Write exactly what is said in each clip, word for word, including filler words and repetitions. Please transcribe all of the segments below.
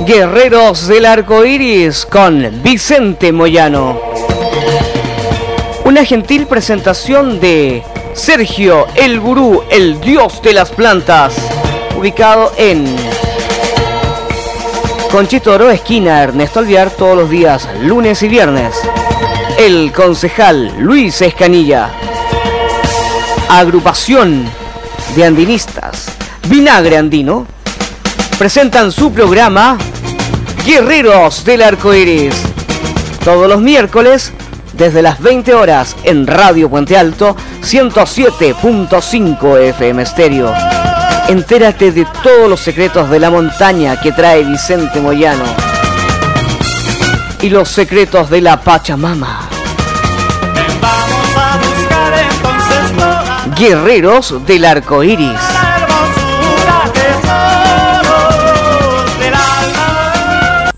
Guerreros del Arco Iris con Vicente Moyano. Una gentil presentación de Sergio, el gurú, el dios de las plantas, ubicado en Conchito Oro, esquina Ernesto Alvear, todos los días, lunes y viernes. El concejal Luis Escanilla. Agrupación de andinistas Vinagre Andino presentan su programa Guerreros del Arco Iris, todos los miércoles desde las veinte horas en Radio Puente Alto ciento siete punto cinco F M Estéreo. Entérate de todos los secretos de la montaña que trae Vicente Moyano y los secretos de la Pachamama. Vamos a buscar entonces toda Guerreros del Arco Iris. la hermosura, tesoros del alma.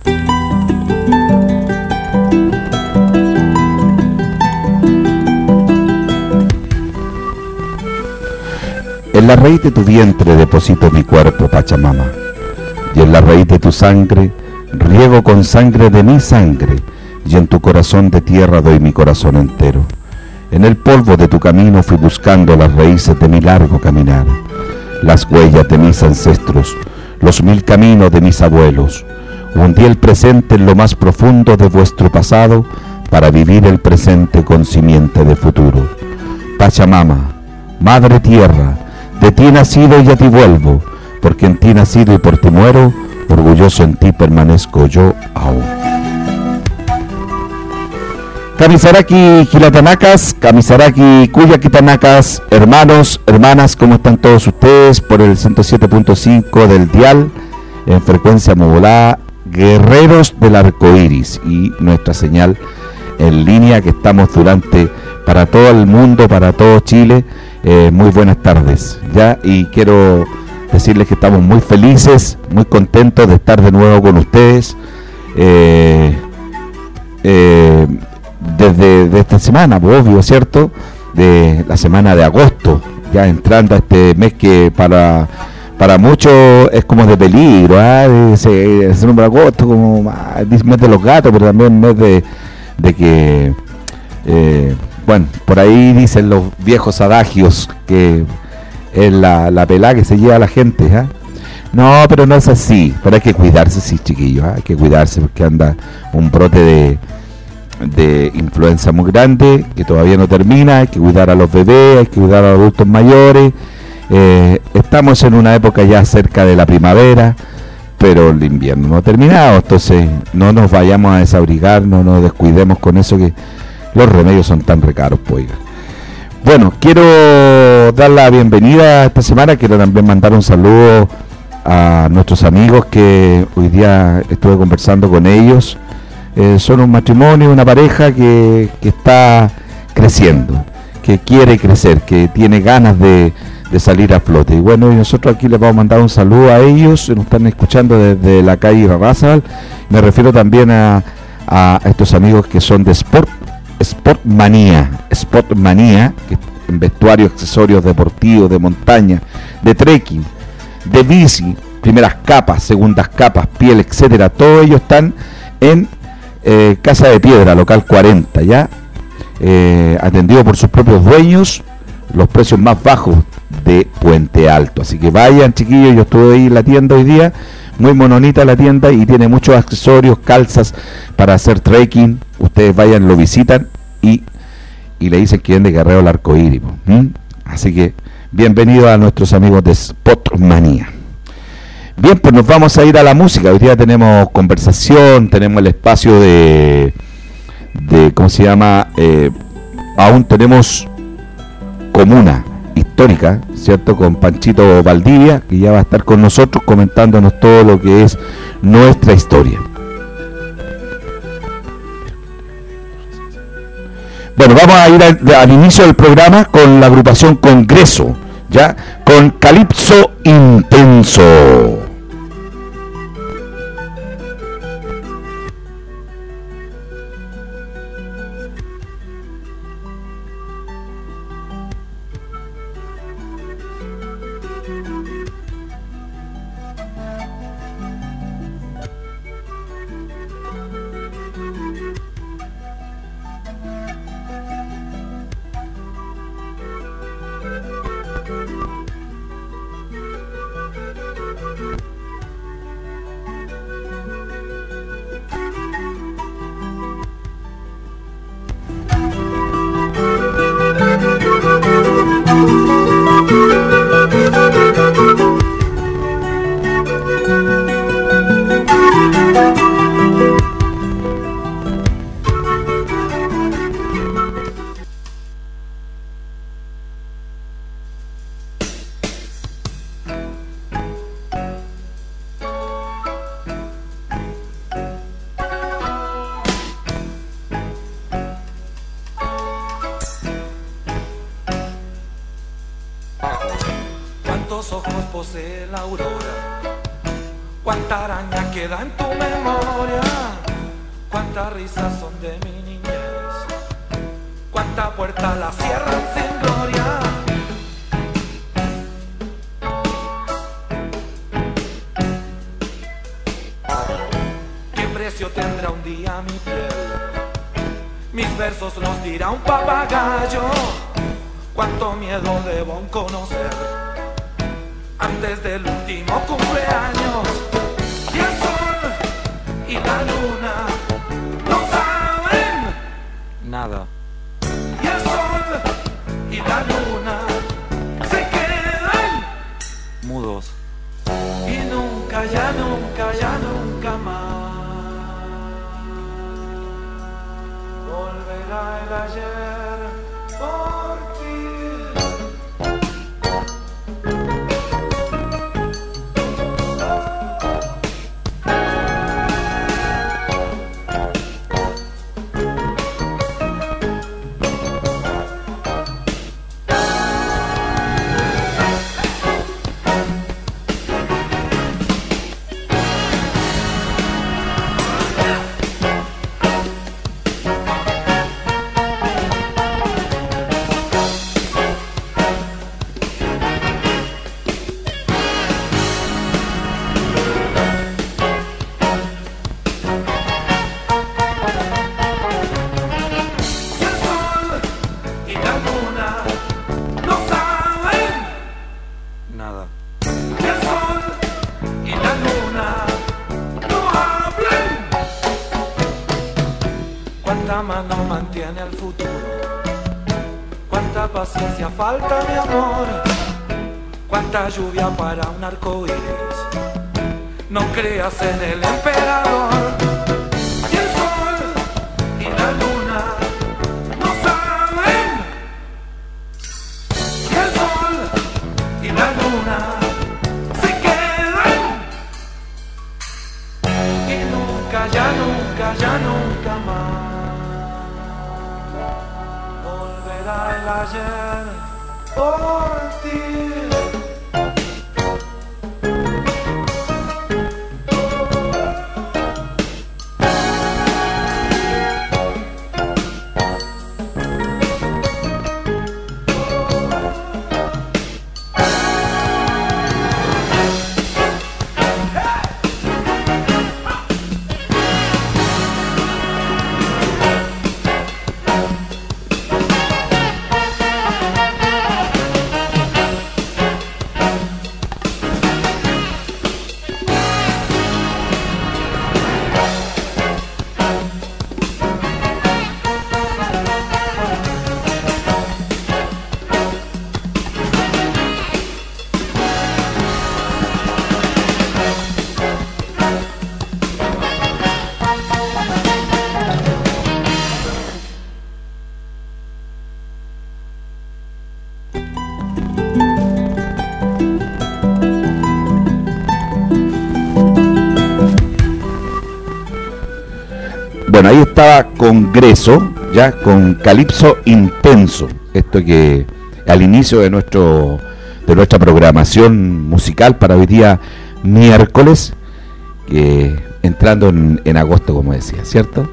En la raíz de tu vientre deposito mi cuerpo, Pachamama, y en la raíz de tu sangre riego con sangre de mi sangre, y en tu corazón de tierra doy mi corazón entero. En el polvo de tu camino fui buscando las raíces de mi largo caminar, las huellas de mis ancestros, los mil caminos de mis abuelos. Hundí el presente en lo más profundo de vuestro pasado para vivir el presente con simiente de futuro. Pachamama, Madre Tierra, de ti he nacido y a ti vuelvo, porque en ti nacido y por ti muero, orgulloso en ti permanezco yo aún. Kamisaraki Gilatanacas, Kamisaraki Cuyaquitanacas, hermanos, hermanas, ¿cómo están todos ustedes? Por el ciento siete punto cinco del dial, en frecuencia modulada, Guerreros del Arco Iris, y nuestra señal en línea que estamos durante, para todo el mundo, para todo Chile. Eh, muy buenas tardes, ya, y quiero decirles que estamos muy felices, muy contentos de estar de nuevo con ustedes. Eh, eh, desde de esta semana, pues, obvio, ¿cierto? De la semana de agosto, ya entrando a este mes que para para muchos es como de peligro, ¿eh? se, se nombra agosto como ah, mes de los gatos, pero también mes de, de que, eh, bueno, por ahí dicen los viejos adagios que es la, la pelada que se lleva a la gente, ¿eh? No, pero no es así, pero hay que cuidarse, sí, chiquillos, ¿eh? Hay que cuidarse porque anda un brote de de influenza muy grande que todavía no termina. Hay que cuidar a los bebés, hay que cuidar a los adultos mayores. Eh, estamos en una época ya cerca de la primavera, pero el invierno no ha terminado, entonces no nos vayamos a desabrigar, no nos descuidemos con eso, que los remedios son tan recaros, pues. Bueno, quiero dar la bienvenida esta semana, quiero también mandar un saludo a nuestros amigos que hoy día estuve conversando con ellos. Eh, son un matrimonio, una pareja que, que está creciendo, que quiere crecer, que tiene ganas de, de salir a flote. Y bueno, y nosotros aquí les vamos a mandar un saludo a ellos, nos están escuchando desde la calle Irarrázaval. Me refiero también a, a estos amigos que son de Sport, Sport Manía, Sport Manía, que en vestuario, accesorios deportivos, de montaña, de trekking, de bici, primeras capas, segundas capas, piel, etcétera. Todos ellos están en Eh, Casa de Piedra, local cuarenta, ya, eh, atendido por sus propios dueños, los precios más bajos de Puente Alto. Así que vayan, chiquillos, yo estuve ahí en la tienda hoy día, muy mononita la tienda y tiene muchos accesorios, calzas para hacer trekking. Ustedes vayan, lo visitan y, y le dicen que vienen de Guerrero del Arco Iris. ¿Mm? Así que bienvenidos a nuestros amigos de Spot Manía. Bien, pues nos vamos a ir a la música. Hoy día tenemos conversación, tenemos el espacio de, de ¿cómo se llama? Eh, aún tenemos Comuna Histórica, ¿cierto? Con Panchito Valdivia, que ya va a estar con nosotros comentándonos todo lo que es nuestra historia. Bueno, vamos a ir al, al inicio del programa con la agrupación Congreso, ya, con Calipso Intenso. cuántos ojos posee la aurora, cuánta araña queda en tu memoria, cuántas risas son de mi niñez, cuánta puerta la cierran sin gloria. ¿Qué precio tendrá un día mi piel? Mis versos los dirá un papagayo. Cuánto miedo debo conocer antes del último cumpleaños. Y el sol y la luna no saben nada. Y el sol y la luna se quedan mudos. Y nunca, ya nunca, ya nunca más volverá el ayer por ti. Mano mantiene el futuro, cuánta paciencia falta mi amor, cuánta lluvia para un arco iris, no creas en el emperador. Y el sol y la luna no saben, y el sol y la luna se quedan, y nunca, ya nunca, ya nunca más el ayer por ti. Bueno, ahí estaba Congreso, ya con Calipso Intenso. Esto que al inicio de nuestro de nuestra programación musical para hoy día miércoles, eh, entrando en, en agosto, como decía, ¿cierto?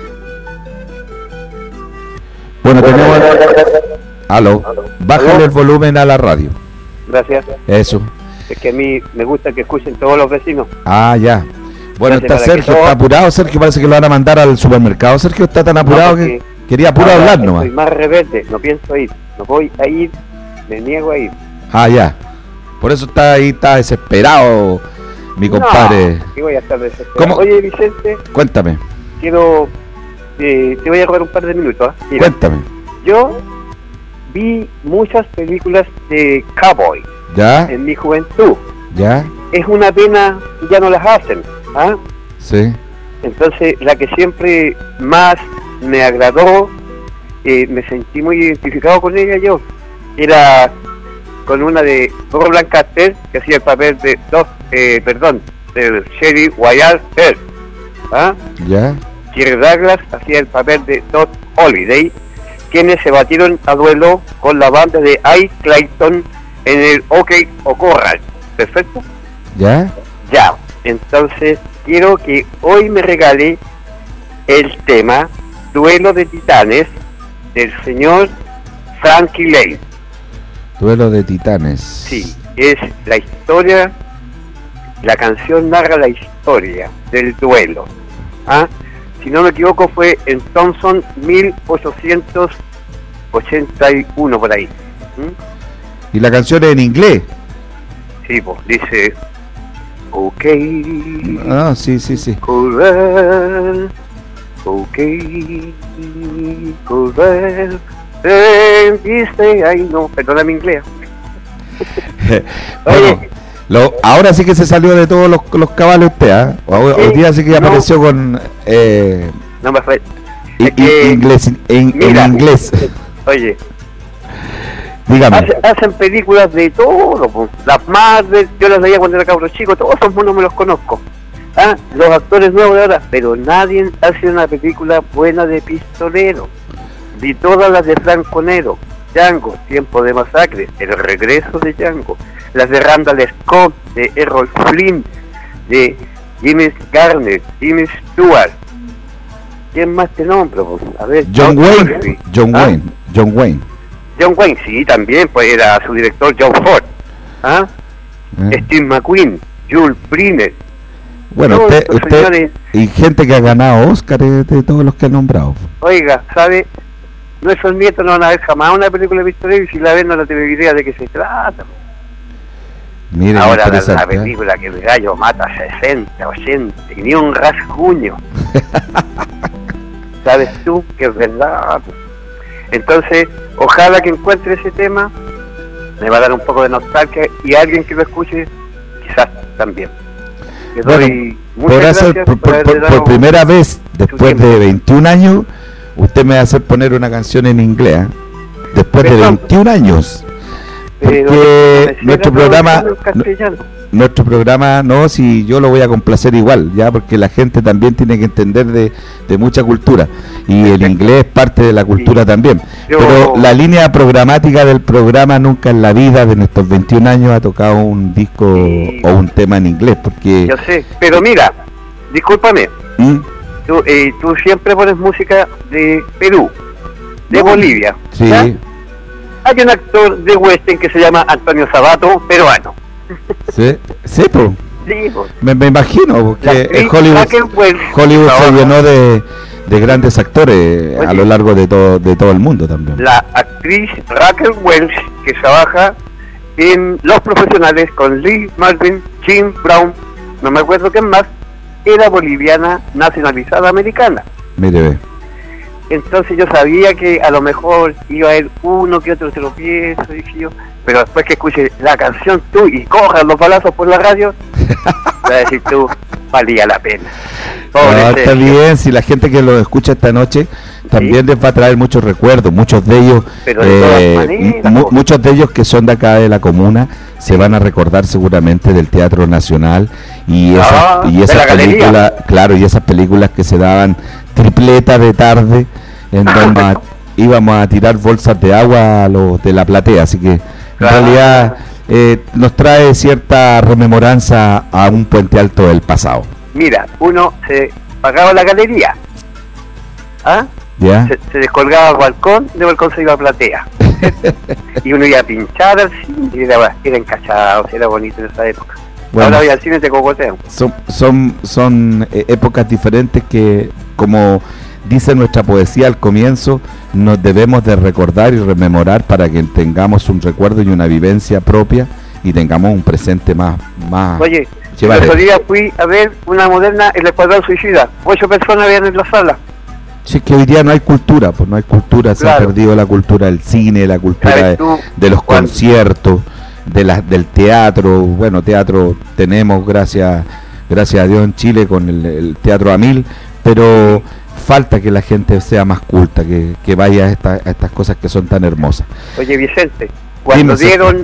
Bueno, tenemos... Aló, bájale el volumen a la radio. Gracias. Eso. Es que a mí me gusta que escuchen todos los vecinos. Ah, ya. Bueno, Gracias, está Sergio, todo... está apurado. Sergio parece que lo van a mandar al supermercado. Sergio está tan apurado no, que quería apuro hablar nomás. Soy más rebelde, no pienso ir. No voy a ir, me niego a ir. Ah, ya. Por eso está ahí, está desesperado mi compadre. No, que voy a estar desesperado. ¿Cómo? Oye, Vicente. Cuéntame. Quiero... Eh, te voy a robar un par de minutos. ¿eh? Mira, Cuéntame. Yo vi muchas películas de cowboy. ¿Ya? En mi juventud. ¿Ya? Es una pena, ya no las hacen. ¿Ah? Sí. Entonces, la que siempre más me agradó, eh, me sentí muy identificado con ella yo, era con una de Bob Lancaster, que hacía el papel de dos, eh, perdón, de Sheri Wyatt Earp. ¿Ah? Ya. Jerry Douglas hacía el papel de Doc Holliday, quienes se batieron a duelo con la banda de Ike Clayton en el OK o Corral. ¿Perfecto? ¿Ya? Ya. Entonces, quiero que hoy me regale el tema Duelo de Titanes del señor Frankie Lane. Duelo de Titanes. Sí, es la historia, la canción narra la historia del duelo. ¿Ah? Si no me equivoco fue en Thompson mil ochocientos ochenta y uno por ahí. ¿Mm? ¿Y la canción es en inglés? Sí, pues dice OK. Ah, sí, sí, sí. Corral, OK, Corral, eh, dice, ay no, perdona mi inglés. Bueno, Oye, lo, ahora sí que se salió de todos los, los cabales usted, ¿ah? Hoy, Sí, hoy día sí que no. apareció con eh, no me fue. i- Es que, i- inglés, en, en mira, inglés. Oye, Dígame. hace- hacen películas de todo, po. Las Marvel, yo las veía cuando era cabro chico, todos esos monos me los conozco. ¿Ah? Los actores nuevos de ahora, pero nadie hace una película buena de pistolero. Vi todas las de Franco Nero, Django, Tiempo de Masacre, El Regreso de Django, las de Randall Scott, de Errol Flynn, de Jimmy Garner, Jimmy Stewart. ¿Quién más te nombro? po? A ver, John Wayne. Murphy. John ¿Ah? Wayne. John Wayne. John Wayne, sí, también, pues era su director John Ford. ¿Ah? ¿eh? Steve McQueen, Jules Briner. Bueno, todos usted, estos usted señores. y gente que ha ganado Oscar de, de todos los que ha nombrado. Oiga, ¿sabe? Nuestros nietos no van a ver jamás una película de pistolero y si la ven no la tienen idea de qué se trata. Miren, Ahora la, la interesante, ¿eh? película que el gallo mata a sesenta, ochenta y ni un rasguño. ¿Sabes tú que es verdad? Entonces, ojalá que encuentre ese tema, me va a dar un poco de nostalgia y alguien que lo escuche, quizás también. Le Bueno, doy muchas podrá gracias ser por, por por- haberme por- dado por primera vez, después tiempo. de veintiún años, usted me va a hacer poner una canción en inglés, ¿eh? Después de Perdón. veintiún años. pero Porque me nuestro sirve programa, todo en castellano. nuestro programa, no, si yo lo voy a complacer igual, ya, porque la gente también tiene que entender de, de mucha cultura, y el Perfecto. inglés es parte de la cultura Sí. también. Yo- Pero la línea programática del programa nunca en la vida de nuestros veintiún años ha tocado un disco Sí. o un tema en inglés, porque... Yo sé, pero mira, discúlpame, ¿Mm? tú, eh, tú siempre pones música de Perú, de No. Bolivia. Sí, ¿ya? Hay un actor de western que se llama Antonio Sabato, peruano. sí, sí, pues. Sí, pues. Me, me imagino, La porque actriz en Hollywood, Raquel Welch Hollywood se trabaja- llenó de, de grandes actores a Oye. lo largo de todo, de todo el mundo también. La actriz Raquel Welch, que trabaja en Los Profesionales con Lee Marvin, Jim Brown, no me acuerdo quién más, era boliviana nacionalizada americana. Mire, ve. Entonces yo sabía que a lo mejor iba a haber uno que otro tropiezo, dije yo, pero después que escuche la canción tú y cojas los balazos por la radio, vas a decir tú, valía la pena. Pobre No, está Sergio. bien, si la gente que lo escucha esta noche también les va a traer muchos recuerdos, muchos de ellos, Pero de todas eh, maneras, mu- po. muchos de ellos que son de acá de la comuna se van a recordar seguramente del Teatro Nacional y esas, Ah, y de esas la galería. películas, claro, y esas películas que se daban tripleta de tarde en donde a- íbamos a tirar bolsas de agua a los de la platea, así que en Claro. realidad eh, nos trae cierta rememoranza a un puente alto del pasado. Mira, uno se pagaba la galería, ¿ah? ¿Ya? se, se descolgaba al balcón, de balcón se iba a platea. Y uno iba a pinchar al cine, y era, era encachado, era bonito en esa época. Bueno. Ahora voy al cine te cocoteo. Son, son, son eh, épocas diferentes que, como dice nuestra poesía al comienzo, nos debemos de recordar y rememorar para que tengamos un recuerdo y una vivencia propia y tengamos un presente más, más Oye, el llevadero. otro día fui a ver una moderna, El Escuadrón Suicida. Ocho personas habían en la sala. Sí, es que hoy día no hay cultura, pues no hay cultura, se ha Claro. perdido la cultura del cine, la cultura de, ¿Sabes tú, de los Juan? conciertos, de la, del teatro. Bueno, teatro tenemos, gracias gracias a Dios en Chile con el, el Teatro a Mil, pero falta que la gente sea más culta, que, que vaya a, esta- a estas cosas que son tan hermosas. Oye, Vicente, cuando Dime, Sergio. dieron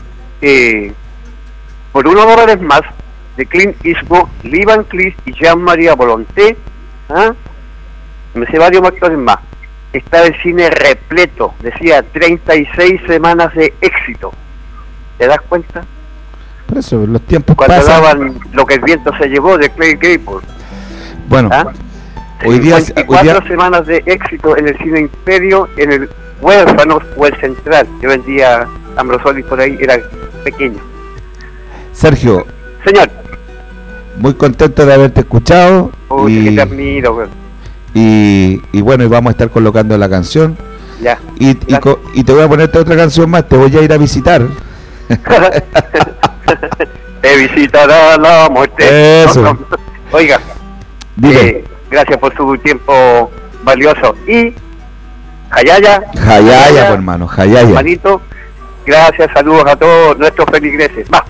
eh, por unos dólares más de Clint Eastwood, Lee Van Cleef y Jean-Marie Volonté, ¿ah? me sé varios actores más, estaba el cine repleto, decía treinta y seis semanas de éxito. ¿Te das cuenta? Por eso, los tiempos Cuando pasan. daban Lo que el viento se llevó de Clay Gable. Bueno, ¿Ah? hoy día, cincuenta y hoy día cuatro semanas de éxito en el Cine Imperio, en el Huérfanos o el Central. Yo vendía Ambrosolis por ahí, era pequeño. Sergio, Señor, muy contento de haberte escuchado. uy, y, que te admiro, güey. y, y bueno, y vamos a estar colocando la canción. Ya. Y, y, co- y te voy a ponerte otra canción más, te voy a ir a visitar. Te visitará la muerte. Eso. No, no. Oiga, Dime, eh, gracias por su tiempo valioso. Y Jayaya, Jayaya, pues, hermano, Jayaya. hermanito, gracias, saludos a todos nuestros feligreses. Va.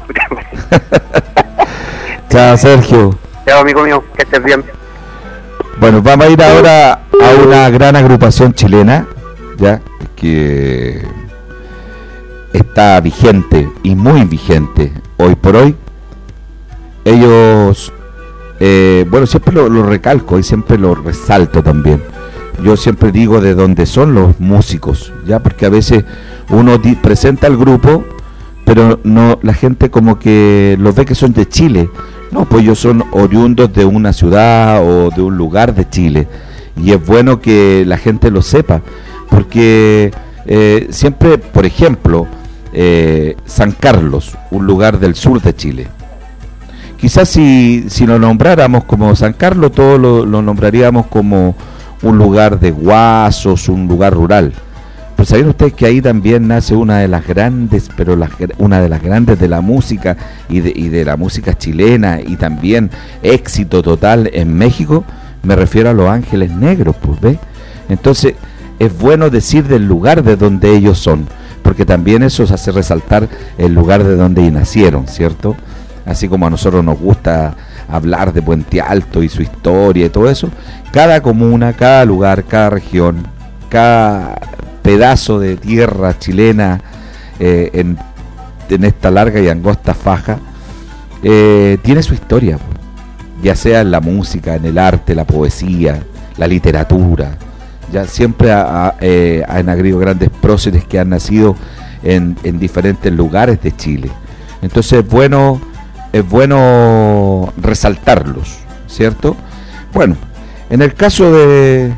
Chao, Sergio. Chao, amigo mío, que estés bien. Bueno, vamos a ir ahora a una gran agrupación chilena, ya, que está vigente y muy vigente hoy por hoy. Ellos, eh, bueno, siempre lo, lo recalco y siempre lo resalto también. Yo siempre digo de dónde son los músicos, ya, porque a veces uno di- presenta al grupo, pero no, la gente como que los ve que son de Chile. No, pues ellos son oriundos de una ciudad o de un lugar de Chile, y es bueno que la gente lo sepa, porque eh, siempre, por ejemplo, eh, San Carlos, un lugar del sur de Chile, quizás si, si lo nombráramos como San Carlos, todo lo, lo nombraríamos como un lugar de guasos, un lugar rural. Pero ¿saben ustedes que ahí también nace una de las grandes, pero las, una de las grandes de la música y de, y de la música chilena, y también éxito total en México? Me refiero a Los Ángeles Negros, pues, ¿ves? Entonces, es bueno decir del lugar de donde ellos son, porque también eso hace resaltar el lugar de donde nacieron, ¿cierto? Así como a nosotros nos gusta hablar de Puente Alto y su historia y todo eso, cada comuna, cada lugar, cada región, cada pedazo de tierra chilena eh, en, en esta larga y angosta faja eh, tiene su historia, ya sea en la música, en el arte, la poesía, la literatura. Ya siempre ha, ha, eh, han habido grandes próceres que han nacido en, en diferentes lugares de Chile. Entonces es bueno, es bueno resaltarlos, ¿cierto? Bueno, en el caso de...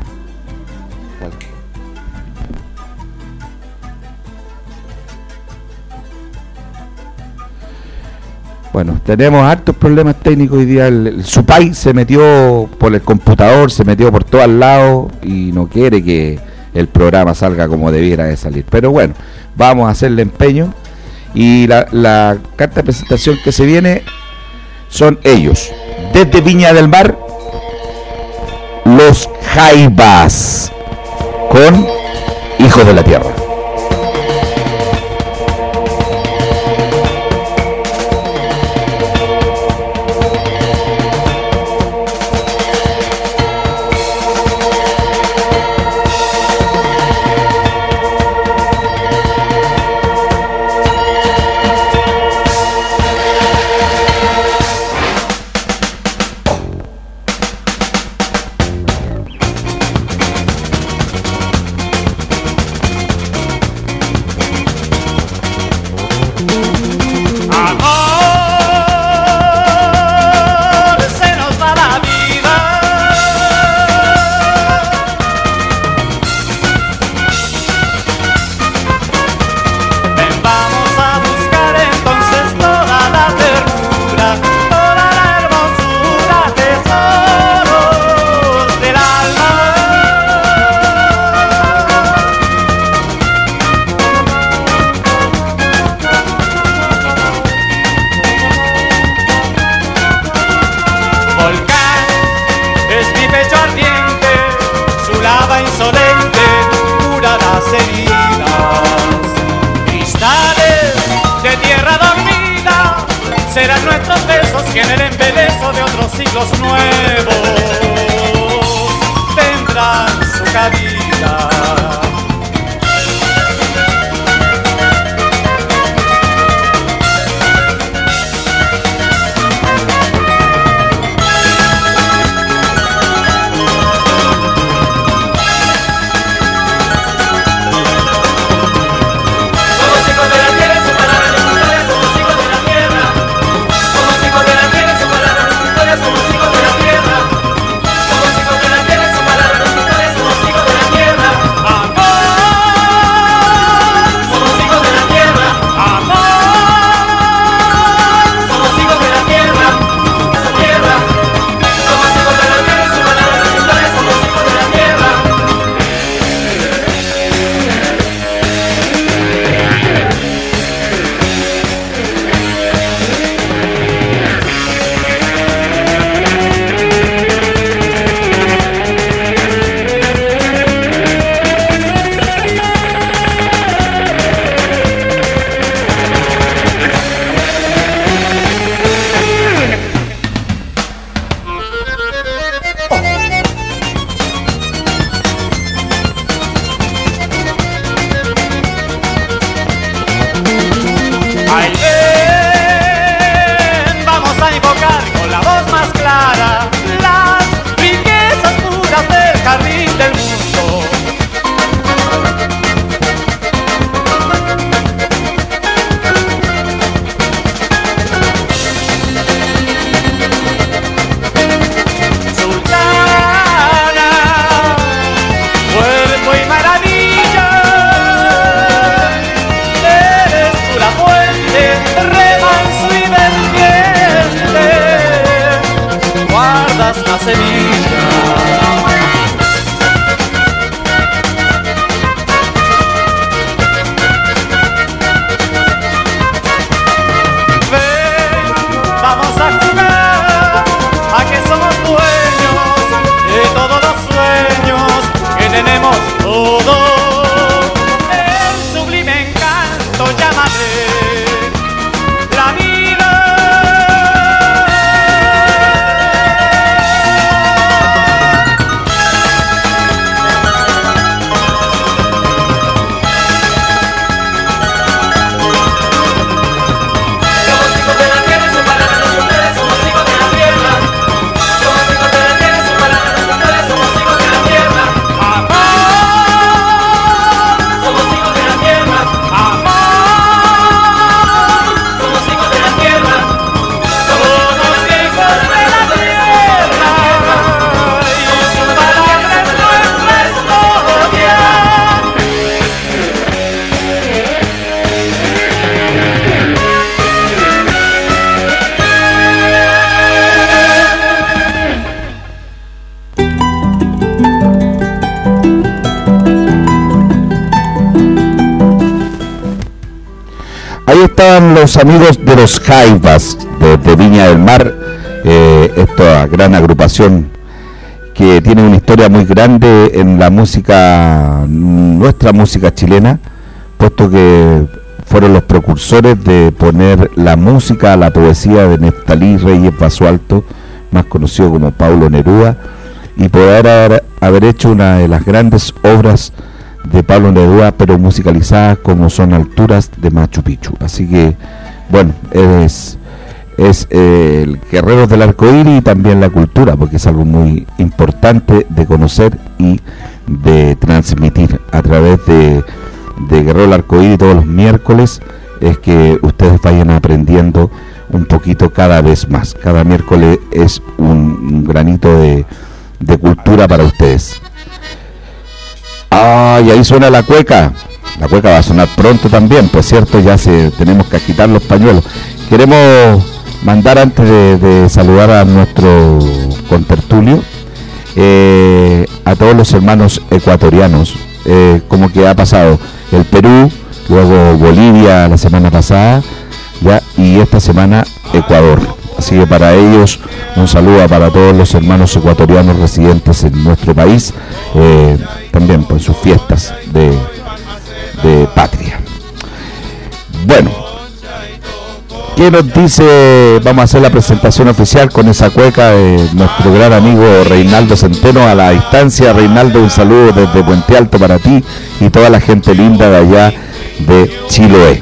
Bueno, tenemos hartos problemas técnicos hoy día. El, el Supay se metió por el computador, se metió por todos lados y no quiere que el programa salga como debiera de salir. Pero bueno, vamos a hacerle empeño. Y la, la carta de presentación que se viene son ellos. Desde Viña del Mar, Los Jaivas, con Hijos de la Tierra. Serán nuestros besos que en el embeleso de otros siglos nuevos tendrán su cabida. Somos hijos de la tierra, su palabra de ahí estaban los amigos de los Jaivas de, de Viña del Mar, eh, esta gran agrupación que tiene una historia muy grande en la música, nuestra música chilena, puesto que fueron los precursores de poner la música, la poesía de Neftalí Reyes Basualto, más conocido como Paulo Neruda, y poder haber, haber hecho una de las grandes obras de Pablo Neruda, pero musicalizadas como son Alturas de Machu Picchu. Así que, bueno, es, es eh, el Guerreros del Arcoíris y también la cultura, porque es algo muy importante de conocer y de transmitir a través de, de Guerreros del Arcoíris todos los miércoles, es que ustedes vayan aprendiendo un poquito cada vez más. Cada miércoles es un, un granito de, de cultura para ustedes. Ah, y ahí suena la cueca. La cueca va a sonar pronto también, pues cierto, ya se tenemos que agitar los pañuelos. Queremos mandar, antes de, de saludar a nuestro contertulio, eh, a todos los hermanos ecuatorianos, eh, como que ha pasado el Perú, luego Bolivia la semana pasada, ya, y esta semana Ecuador. Así que para ellos un saludo para todos los hermanos ecuatorianos residentes en nuestro país, eh, también por sus fiestas de, de patria. Bueno, ¿qué nos dice? Vamos a hacer la presentación oficial con esa cueca de nuestro gran amigo Reinaldo Centeno a la distancia. Reinaldo, un saludo desde Puente Alto para ti y toda la gente linda de allá de Chiloé,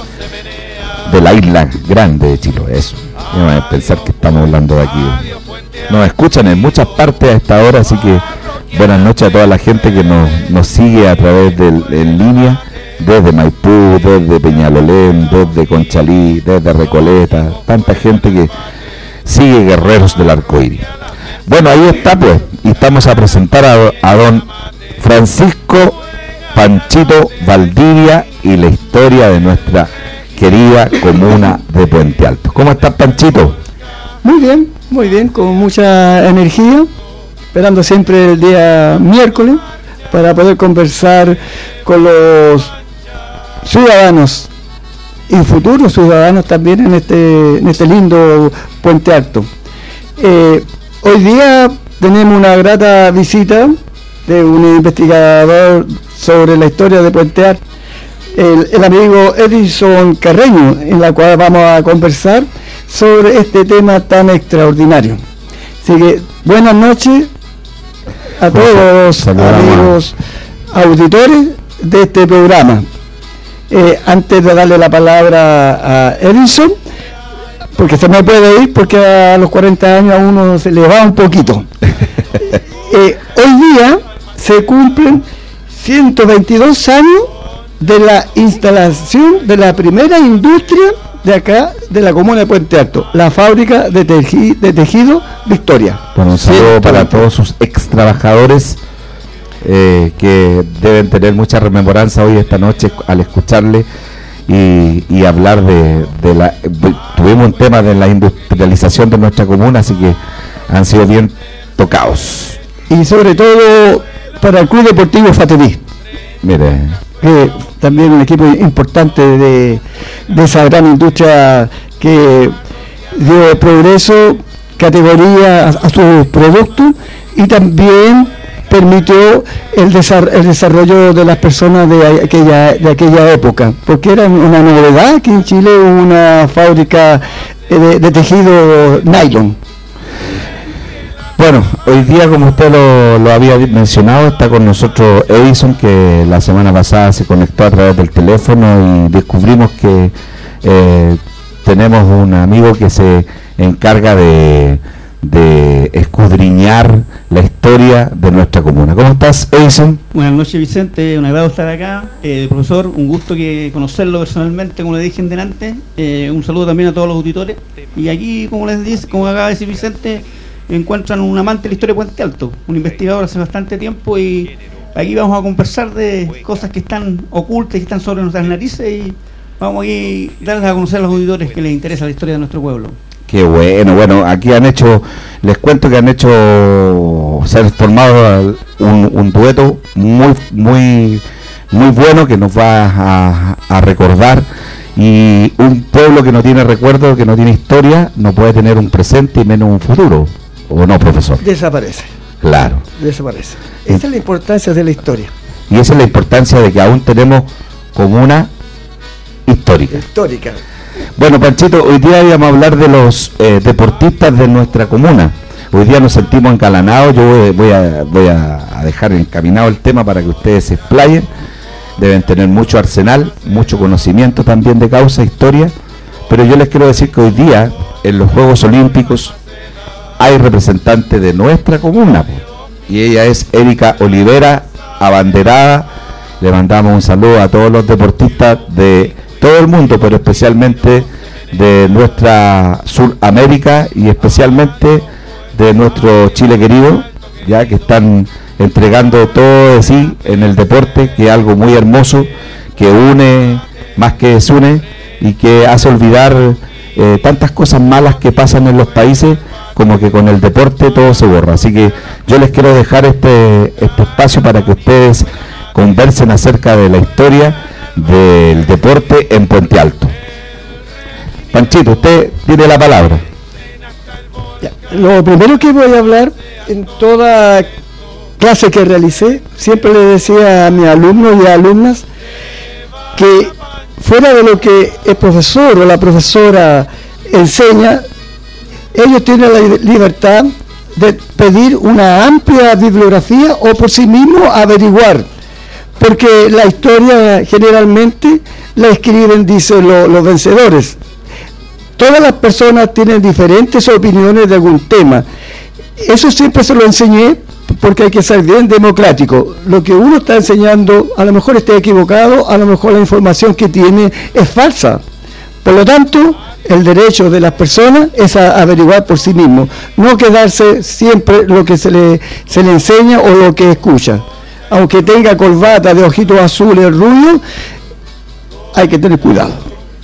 de la isla grande de Chiloé. Eso, no voy a pensar que estamos hablando de aquí. Nos escuchan en muchas partes a esta hora, así que buenas noches a toda la gente que nos, nos sigue a través de en línea, desde Maipú, desde Peñalolén, desde Conchalí, desde Recoleta, tanta gente que sigue Guerreros del Arcoíris. Bueno, ahí está, pues, y estamos a presentar a, a don Francisco Panchito Valdivia y la historia de nuestra querida comuna de Puente Alto. ¿Cómo estás, Panchito? Muy bien, muy bien, con mucha energía, esperando siempre el día miércoles para poder conversar con los ciudadanos y futuros ciudadanos también en este, en este lindo Puente Alto. Eh, hoy día tenemos una grata visita de un investigador sobre la historia de Puente Alto, el, el amigo Edison Carreño, en la cual vamos a conversar sobre este tema tan extraordinario. Así que buenas noches a todos los amigos auditores de este programa. Eh, antes de darle la palabra a Edison, porque se me puede ir porque a los cuarenta años a uno se le va un poquito. eh, hoy día se cumplen ciento veintidós años de la instalación de la primera industria de acá, de la comuna de Puente Alto, la fábrica de, teji, de tejido Victoria. Bueno, un saludo para todos sus ex trabajadores eh, que deben tener mucha rememoranza hoy esta noche al escucharle y, y hablar de, de la... Tuvimos un tema de la industrialización de nuestra comuna, así que han sido bien tocados. Y sobre todo para el Club Deportivo Fatebí. Mire... Eh, también un equipo importante de, de esa gran industria que dio progreso, categoría a, a sus productos y también permitió el, desar, el desarrollo de las personas de aquella, de aquella época, porque era una novedad que en Chile hubo una fábrica de, de tejido nylon. Bueno, hoy día, como usted lo, lo había mencionado, está con nosotros Edison, que la semana pasada se conectó a través del teléfono y descubrimos que eh, tenemos un amigo que se encarga de, de escudriñar la historia de nuestra comuna. ¿Cómo estás, Edison? Buenas noches, Vicente, un agrado estar acá. Eh, profesor, un gusto que conocerlo personalmente, como le dije delante. Eh, un saludo también a todos los auditores. Y aquí, como les dice, como acaba de decir Vicente, encuentran un amante de la historia de Puente Alto, un investigador hace bastante tiempo, y aquí vamos a conversar de cosas que están ocultas y que están sobre nuestras narices, y vamos a ir darles a conocer a los auditores que les interesa la historia de nuestro pueblo. Qué bueno, bueno, aquí han hecho, les cuento que han hecho, se ha formado un, un dueto muy, muy, muy bueno que nos va a, a recordar Y un pueblo que no tiene recuerdo, que no tiene historia, no puede tener un presente y menos un futuro. ¿O no, profesor? Desaparece. Claro. Desaparece. Esa es la importancia de la historia. Y esa es la importancia de que aún tenemos comuna histórica. Histórica. Bueno, Panchito, hoy día íbamos a hablar de los eh, deportistas de nuestra comuna. Hoy día nos sentimos encalanados. Yo voy, voy, a, voy a, a dejar encaminado el tema para que ustedes se explayen. Deben tener mucho arsenal, mucho conocimiento también de causa, historia. Pero yo les quiero decir que hoy día, en los Juegos Olímpicos, hay representante de nuestra comuna, po, y ella es Erika Olivera, abanderada. Le mandamos un saludo a todos los deportistas de todo el mundo, pero especialmente de nuestra Suramérica y especialmente de nuestro Chile querido, ya que están entregando todo de sí en el deporte, que es algo muy hermoso, que une más que desune y que hace olvidar eh, tantas cosas malas que pasan en los países, como que con el deporte todo se borra. Así que yo les quiero dejar este, este espacio para que ustedes conversen acerca de la historia del deporte en Puente Alto. Panchito, usted tiene la palabra. Ya, lo primero que voy a hablar, en toda clase que realicé, siempre le decía a mis alumnos y alumnas que fuera de lo que el profesor o la profesora enseña, ellos tienen la libertad de pedir una amplia bibliografía o por sí mismos averiguar, porque la historia generalmente la escriben, dicen lo, los vencedores. Todas las personas tienen diferentes opiniones de algún tema. Eso siempre se lo enseñé, porque hay que ser bien democrático. Lo que uno está enseñando a lo mejor está equivocado, a lo mejor la información que tiene es falsa. Por lo tanto, el derecho de las personas es a averiguar por sí mismo, no quedarse siempre lo que se le, se le enseña o lo que escucha. Aunque tenga corbata de ojitos azules, rubio, hay que tener cuidado.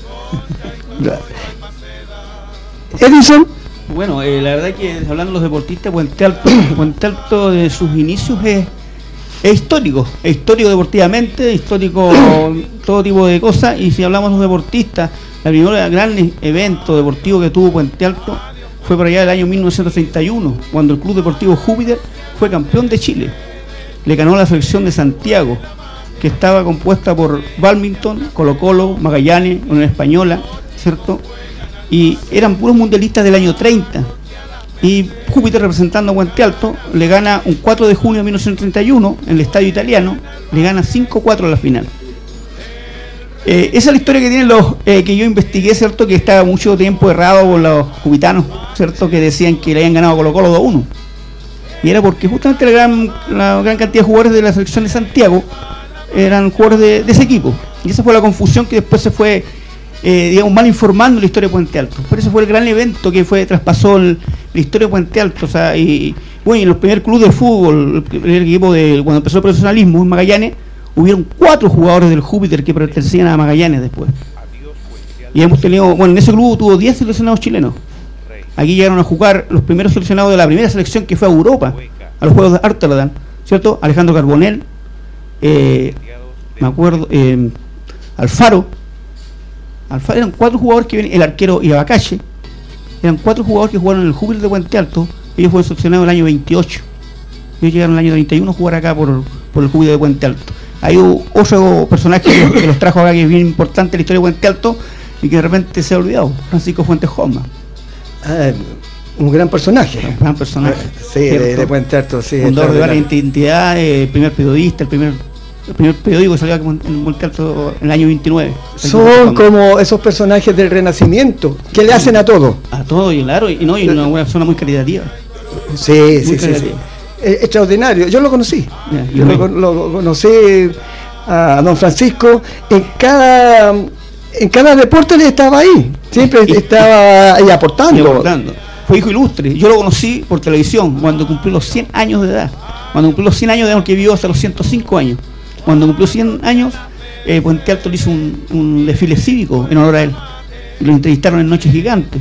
Edison. Bueno, eh, la verdad que hablando de los deportistas, Puente Alto, Puente Alto de sus inicios es, es histórico, es histórico deportivamente, histórico todo tipo de cosas. Y si hablamos de los deportistas, el primer gran evento deportivo que tuvo Puente Alto fue por allá del año mil novecientos treinta y uno, cuando el Club Deportivo Júpiter fue campeón de Chile. Le ganó la selección de Santiago, que estaba compuesta por Badminton, Colo Colo, Magallanes, Unión Española, ¿cierto? Y eran puros mundialistas del año treinta. Y Júpiter, representando a Puente Alto, le gana un cuatro de junio de mil novecientos treinta y uno en el estadio italiano, le gana cinco cuatro a la final. Eh, esa es la historia que tienen los eh, que yo investigué, ¿cierto? Que estaba mucho tiempo errado por los jupitanos, ¿cierto? Que decían que le habían ganado a Colo Colo dos uno. Y era porque justamente la gran, la gran cantidad de jugadores de la selección de Santiago eran jugadores de, de ese equipo. Y esa fue la confusión que después se fue, eh, digamos, mal informando la historia de Puente Alto. Pero ese fue el gran evento que fue traspasó el, la historia de Puente Alto. O sea, y bueno, en los primeros clubes de fútbol, el primer equipo de cuando empezó el profesionalismo en Magallanes, hubieron cuatro jugadores del Júpiter que pertenecían a Magallanes después. Y hemos tenido, bueno, en ese club tuvo diez seleccionados chilenos. Aquí llegaron a jugar los primeros seleccionados de la primera selección que fue a Europa, a los Juegos de Ámsterdam, ¿cierto? Alejandro Carbonell, eh, me acuerdo, eh, Alfaro, Alfaro, eran cuatro jugadores que vienen, el arquero y Abacache, eran cuatro jugadores que jugaron en el Júpiter de Puente Alto. Ellos fueron seleccionados en el año veintiocho. Ellos llegaron en el año treinta y uno a jugar acá por, por el Júpiter de Puente Alto. Hay otro personaje que los, que los trajo acá, que es bien importante en la historia de Puente Alto y que de repente se ha olvidado, Francisco Fuentes Joma. Ah, un gran personaje. Un gran personaje. Sí, de, de Puente Alto, sí. Fundador de varias entidades, el primer periodista, el primer, el primer periódico que salió en Puente Alto en el año veintinueve. Son como esos personajes del Renacimiento, que le hacen a todo. A todo, y claro, y, no, y una, una persona muy caritativa. Sí, muy sí, sí, sí. Eh, extraordinario. Yo lo conocí. Yeah, yo lo, lo conocí a don Francisco en cada... En cada deporte él estaba ahí, siempre y, estaba ahí aportando. Y aportando. Fue hijo ilustre. Yo lo conocí por televisión cuando cumplió los cien años de edad. Cuando cumplió los cien años, digamos que vivió hasta los ciento cinco años. Cuando cumplió cien años, eh, Puente Alto le hizo un, un desfile cívico en honor a él. Y lo entrevistaron en Noche Gigante.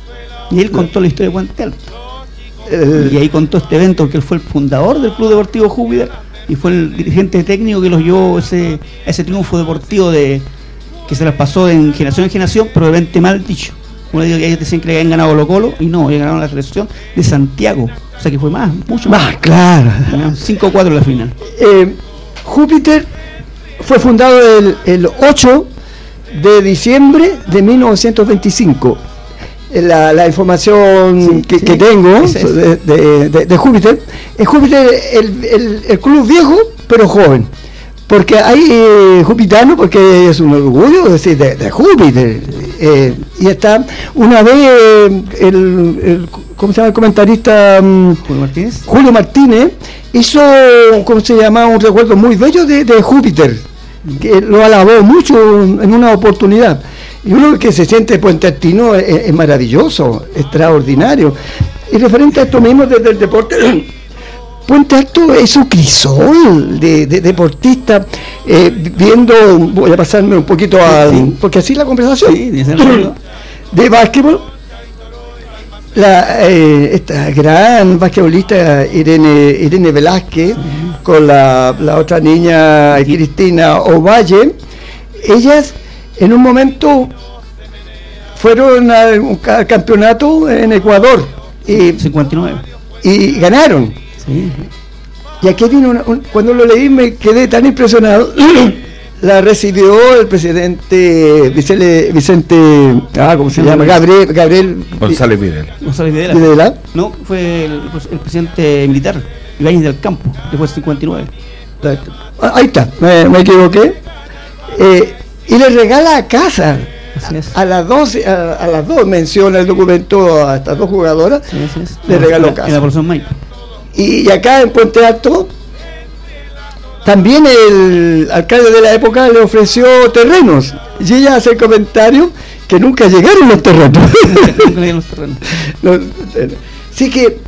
Y él contó la historia de Puente Alto. Eh, y ahí contó este evento, porque él fue el fundador del Club Deportivo Júpiter y fue el dirigente técnico que los llevó ese, ese triunfo deportivo de que se las pasó de generación en generación, probablemente mal dicho. Como digo, que ellos decían que le habían ganado Colo Colo, y no, habían ganado la selección de Santiago. O sea que fue más, mucho más. Más, claro. cinco a cuatro en la final. Eh, Júpiter fue fundado el, el ocho de diciembre de mil novecientos veinticinco. La, la información Sí, que, sí, que tengo ese es. de, de, de, de Júpiter, es Júpiter el, el, el club viejo pero joven, porque hay eh, jupitano, porque es un orgullo decir de, de Júpiter, eh, y está una vez eh, el, el ¿cómo se llama el comentarista? Um, Julio Martínez. Julio Martínez hizo, ¿cómo se llama? Un recuerdo muy bello de, de Júpiter, que lo alabó mucho en una oportunidad. Y uno que se siente puenteartino es, es maravilloso, extraordinario. Y referente a esto mismo desde el deporte, Puente Alto es un crisol de, de deportistas, eh, viendo, voy a pasarme un poquito a, Sí. porque así la conversación, Sí, de ser rápido. de básquetbol. La, eh, esta gran basquetbolista Irene, Irene Velázquez, sí, con la, la otra niña Cristina Ovalle, ellas en un momento fueron al un ca- campeonato en Ecuador y, cincuenta y nueve. y ganaron. Sí. Y aquí vino una- un- cuando lo leí me quedé tan impresionado. La recibió el presidente Vicente, Vicente ah, ¿cómo se llama? Gabriel, Gabriel González Videla. González Videla. Videla. No, fue el, el presidente militar, Ibáñez del Campo, después del cincuenta y nueve. Ah, ahí está, me, me equivoqué. Eh, y le regala a casa. Así es. A las dos, a, a las dos menciona el documento a estas dos jugadoras. Sí, así es. Le regaló En casa. la Bolsón Maipo. Y acá en Puente Alto, también el alcalde de la época le ofreció terrenos. Y ella hace el comentario que nunca llegaron los terrenos. Nunca le dieron los terrenos. Los- Así que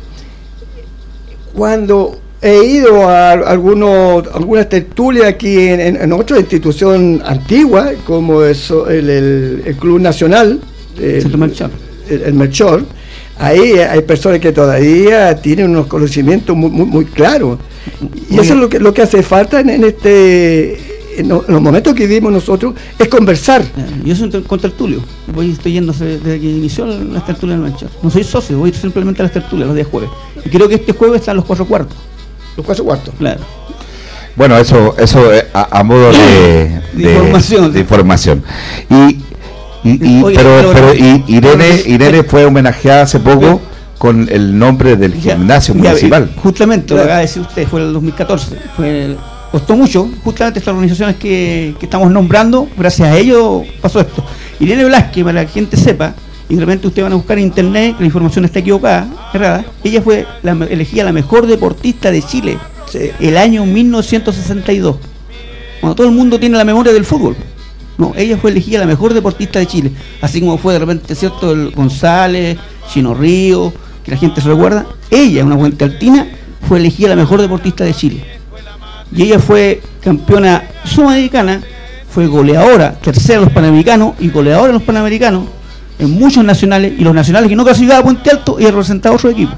cuando he ido a algunos, algunas tertulias aquí en, en, en otra institución antigua, como eso, el, el, el Club Nacional, el, Centro Melchor. el, el Melchor, ahí hay personas que todavía tienen unos conocimientos muy, muy, muy claros. Y eso es lo que, lo que hace falta en, en este en los momentos que vivimos nosotros, es conversar. Yo soy un contertulio, voy estoy yendo desde que inició las tertulias del Melchor. No soy socio, voy simplemente a las tertulias los días jueves. Y creo que este jueves están los cuatro cuartos. Los cuatro cuartos. Claro. Bueno, eso eso eh, a, a modo de, De información, de sí. información. Y, y, y- Oye, pero, pero- pero y- Irene pero- Irene fue homenajeada hace poco con el nombre del Ya, gimnasio ya, municipal. y justamente, lo acaba de decir usted, fue en el dos mil catorce. Fue el- costó mucho, justamente estas organizaciones que, que estamos nombrando, gracias a ello pasó esto. Irene Velázquez, para que la gente sepa, y de repente ustedes van a buscar en internet, que la información está equivocada, errada, ella fue la, elegida la mejor deportista de Chile Sí. el año mil novecientos sesenta y dos, cuando todo el mundo tiene la memoria del fútbol. No, ella fue elegida la mejor deportista de Chile, así como fue de repente, ¿cierto?, el González, Chino Río, que la gente se recuerda. Ella, una puentealtina, fue elegida la mejor deportista de Chile. Y ella fue campeona sudamericana, fue goleadora, tercera en los Panamericanos y goleadora en los Panamericanos, en muchos nacionales, y los nacionales que no clasificaban a Puente Alto, ella representaba a otro equipo.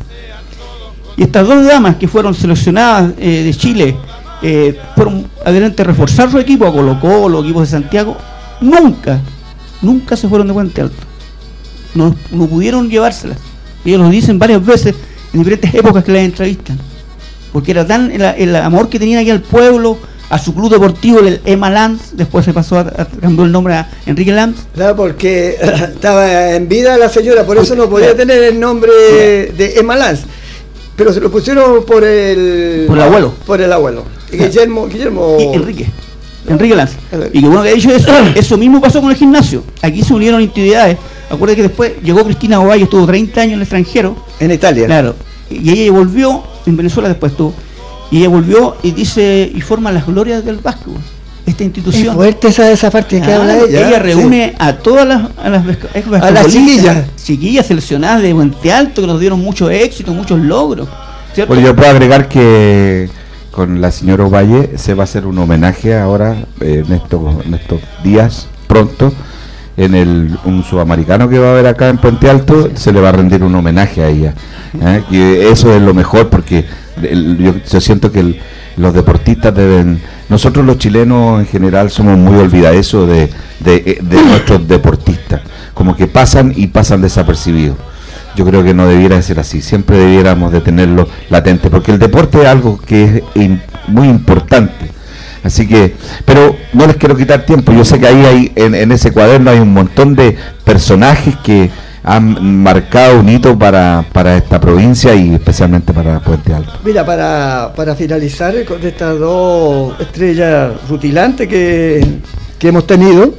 Y estas dos damas que fueron seleccionadas eh, de Chile, eh, fueron adherentes a reforzar su equipo, a Colo Colo, los equipos de Santiago, nunca, nunca se fueron de Puente Alto. No, no pudieron llevárselas. Ellos lo dicen varias veces en diferentes épocas que las entrevistan. Porque era tan el, el amor que tenían aquí al pueblo, a su club deportivo, el Emma Lanz, después se pasó a, a cambió el nombre a Enrique Lanz. Claro, porque estaba en vida la señora, por eso no podía tener el nombre de Emma Lanz. Pero se lo pusieron por el... Por el abuelo. Por el abuelo. Guillermo... Guillermo Y Enrique. Enrique Lanz. Y que bueno que ha dicho eso, eso mismo pasó con el gimnasio. Aquí se unieron actividades. Acuérdate que después llegó Cristina Ovalle, estuvo treinta años en el extranjero. En Italia. Claro. Y ella volvió, en Venezuela después estuvo, y ella volvió y dice, y forma las glorias del básquetbol. Esta Es institución. fuerte esa, esa parte que Ah, habla ella. ella sí. reúne a todas las a las, basque- ex A las basquetbolistas, chiquillas. chiquillas seleccionadas de Puente Alto que nos dieron mucho éxito, muchos logros, ¿cierto? Bueno, yo puedo agregar que con la señora Ovalle se va a hacer un homenaje ahora eh, en estos en estos días pronto en el un sudamericano que va a haber acá en Puente Alto. Se le va a rendir un homenaje a ella, ¿eh? Que eso es lo mejor, porque el- yo, yo siento que el, los deportistas deben, nosotros los chilenos en general somos muy olvidadizos de, de, de nuestros deportistas, como que pasan y pasan desapercibidos. Yo creo que no debiera ser así, siempre debiéramos de tenerlo latente, porque el deporte es algo que es in, muy importante. Así que, pero no les quiero quitar tiempo, yo sé que ahí hay, en, en ese cuaderno hay un montón de personajes que han marcado un hito para, para esta provincia y especialmente para Puente Alto. Mira, para, para finalizar con estas dos estrellas rutilantes que, que hemos tenido,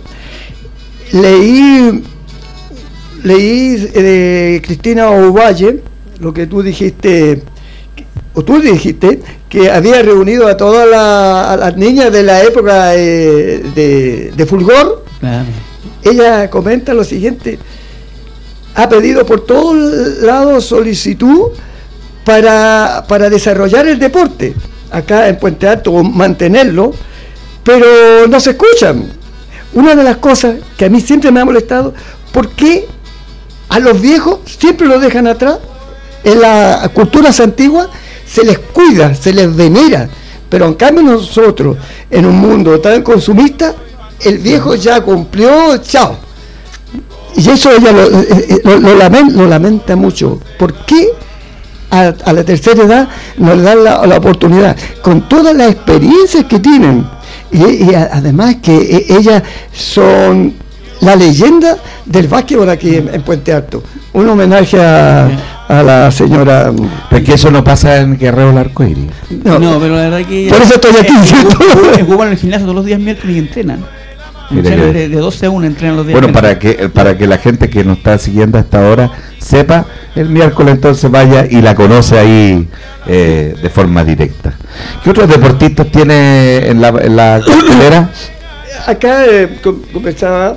leí leí de Cristina Ovalle lo que tú dijiste, o tú dijiste, que había reunido a todas la, a las niñas de la época eh, de, de Fulgor. Claro. Ella comenta lo siguiente: ha pedido por todos lados solicitud para, para desarrollar el deporte acá en Puente Alto, o mantenerlo, pero no se escuchan. Una de las cosas que a mí siempre me ha molestado, ¿por qué a los viejos siempre los dejan atrás? En las culturas antiguas se les cuida, se les venera, pero en cambio nosotros, en un mundo tan consumista, el viejo ya cumplió, chao. Y eso ella lo, lo, lo, lamenta, lo lamenta mucho. ¿Por qué a, a la tercera edad no le dan la, la oportunidad? Con todas las experiencias que tienen. Y, y además que ellas son la leyenda del básquetbol aquí en, en Puente Alto. Un homenaje a, a la señora. Porque eso no pasa en Guerrero del Arcoíris. No, no, pero la verdad que por eso estoy aquí. Juegan en el gimnasio todos los días miércoles y entrenan. De, de doce a uno entrenan los días. Bueno, para que para que la gente que nos está siguiendo hasta ahora sepa, el miércoles entonces vaya y la conoce ahí eh, de forma directa. ¿Qué otros deportistas tiene en la, en la cartelera? Acá eh, conversaba,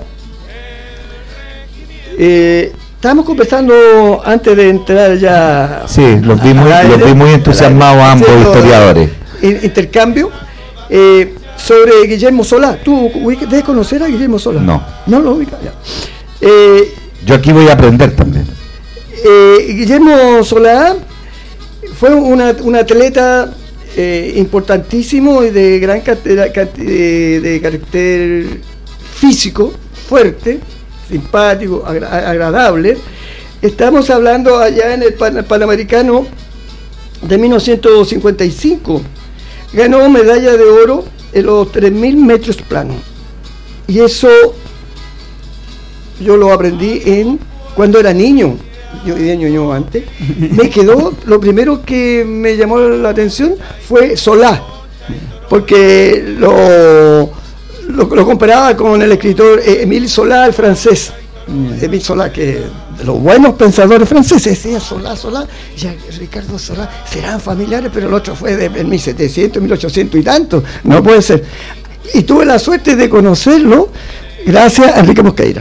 eh, estábamos conversando antes de entrar ya. Sí, los vi muy, los vi muy entusiasmados a ambos historiadores. Intercambio. Eh, sobre Guillermo Solá. ¿Tú debes conocer a Guillermo Solá? No. No lo ubicas. Eh, Yo aquí voy a aprender también. Eh, Guillermo Solá fue una, un atleta eh, importantísimo y de gran carácter, de, de carácter físico, fuerte, simpático, agra, agradable. Estamos hablando allá en el, Pan, el Panamericano de mil novecientos cincuenta y cinco. Ganó medalla de oro en los tres mil metros planos. Y eso yo lo aprendí en cuando era niño. Yo vivía ñoño antes. Me quedó, lo primero que me llamó la atención fue Solá, porque lo, lo, lo comparaba con el escritor Émile Solá, el francés. Mm. Émile Solá, que de los buenos pensadores franceses, decía Solá, Solá, ya Ricardo Solá, serán familiares, pero el otro fue de mil setecientos, mil ochocientos y tanto, no puede ser. Y tuve la suerte de conocerlo gracias a Enrique Mosqueira.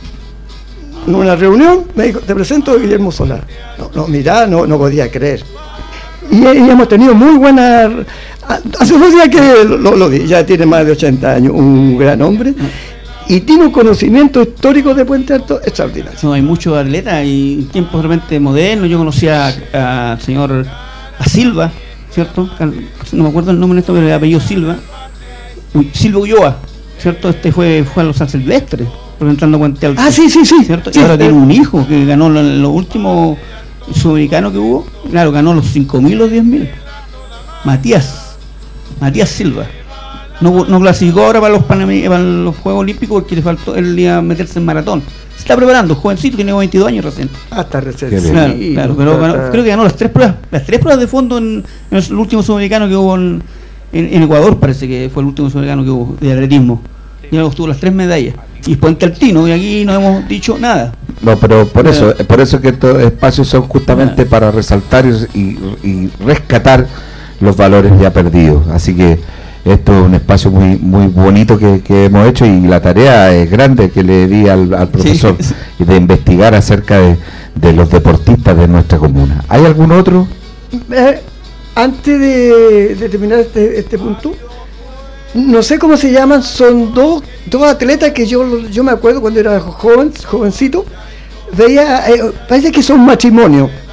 En una reunión me dijo, te presento a Guillermo Solá. No, no, mirá, no, no podía creer. Y, y hemos tenido muy buena. Hace dos días que lo, lo, lo vi, ya tiene más de ochenta años, un gran hombre. Y tiene un conocimiento histórico de Puente Alto extraordinario. No, hay muchos atletas y en tiempos realmente modernos. Yo conocía al señor a Silva, ¿cierto? No me acuerdo el nombre de esto, pero el apellido Silva. Silva Ulloa, ¿cierto? Este fue, fue a los San Silvestres, representando Puente Alto. Ah, sí, sí, sí. ¿Cierto? Sí, y ahora sí. tiene un hijo que ganó los lo últimos sudamericanos que hubo. Claro, ganó los cinco mil, los diez mil. Matías, Matías Silva. No, no clasificó ahora para los, Panam- para los Juegos Olímpicos porque le faltó el día meterse en maratón. Se está preparando, jovencito, tiene veintidós años recién. Hasta recién. Claro, claro, pero ganó, creo que ganó las tres pruebas, las tres pruebas de fondo en, en el último sudamericano que hubo en, en, en Ecuador, parece que fue el último sudamericano que hubo de atletismo. Y luego obtuvo las tres medallas. Y Puente Altino, y aquí no hemos dicho nada. No, pero por eso, por eso que estos espacios son justamente para resaltar y, y rescatar los valores ya perdidos. Así que esto es un espacio muy muy bonito que, que hemos hecho y la tarea es grande que le di al, al profesor sí. y de investigar acerca de, de los deportistas de nuestra comuna. ¿Hay algún otro? Eh, antes de, de terminar este, este punto, no sé cómo se llaman, son dos, dos atletas que yo, yo me acuerdo cuando era joven, jovencito, veía, eh, parece que son matrimonio.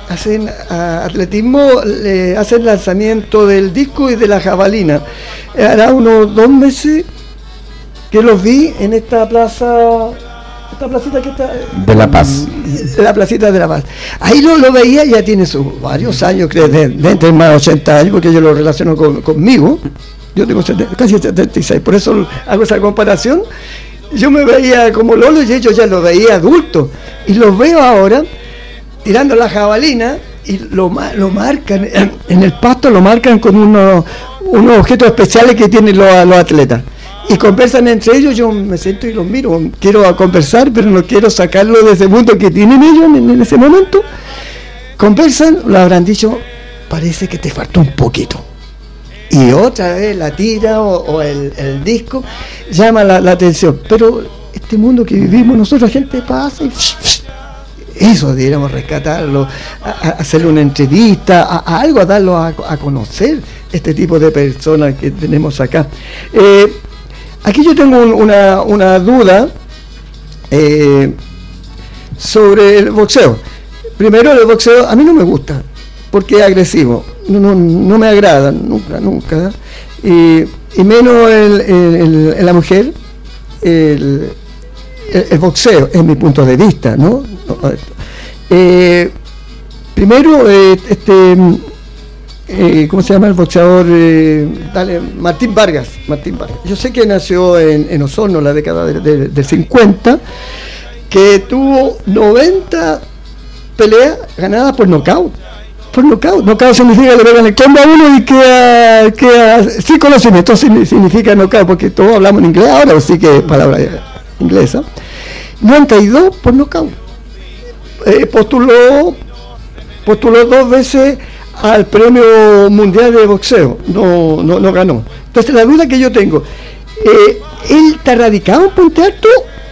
hacen a, atletismo, le hacen lanzamiento del disco y de la jabalina. Hará unos dos meses que los vi en esta plaza, esta placita que está de La Paz, la placita de La Paz. Ahí lo, lo veía, ya tiene sus varios años, creo, de, de entre más de ochenta años, porque yo lo relaciono con, conmigo. Yo tengo setenta, casi setenta y seis, por eso hago esa comparación. Yo me veía como Lolo y ellos ya lo veía adulto, y los veo ahora tirando la jabalina y lo, lo marcan en el pasto, lo marcan con unos, unos objetos especiales que tienen los, los atletas, y conversan entre ellos. Yo me siento y los miro, quiero conversar, pero no quiero sacarlo de ese mundo que tienen ellos en, en ese momento. Conversan, lo habrán dicho, parece que te falta un poquito, y otra vez la tira o, o el, el disco llama la, la atención. Pero este mundo que vivimos nosotros, la gente pasa y eso deberíamos rescatarlo, a, a hacerle una entrevista, a, a algo, a darlo a, a conocer este tipo de personas que tenemos acá. Eh, aquí yo tengo un, una, una duda eh, sobre el boxeo. Primero, el boxeo a mí no me gusta, porque es agresivo, no, no, no me agrada, nunca, nunca. Y, y menos el, el, el, la mujer, el, el, el boxeo, es mi punto de vista, ¿no? Eh, primero, eh, este, eh, ¿cómo se llama el boxeador? Eh, dale, Martín Vargas, Martín Vargas. Yo sé que nació en, en Osorno, la década del de, de cincuenta, que tuvo noventa peleas ganadas por nocaut. Por nocaut. Nocaut significa le pegan el combo a uno y queda, queda sin conocimiento. Esto significa nocaut, porque todos hablamos en inglés ahora, así que es palabra inglesa. noventa y dos por nocaut. Eh, postuló postuló dos veces al premio mundial de boxeo, no, no, no ganó. Entonces la duda que yo tengo, eh, ¿él está radicado en Puente Alto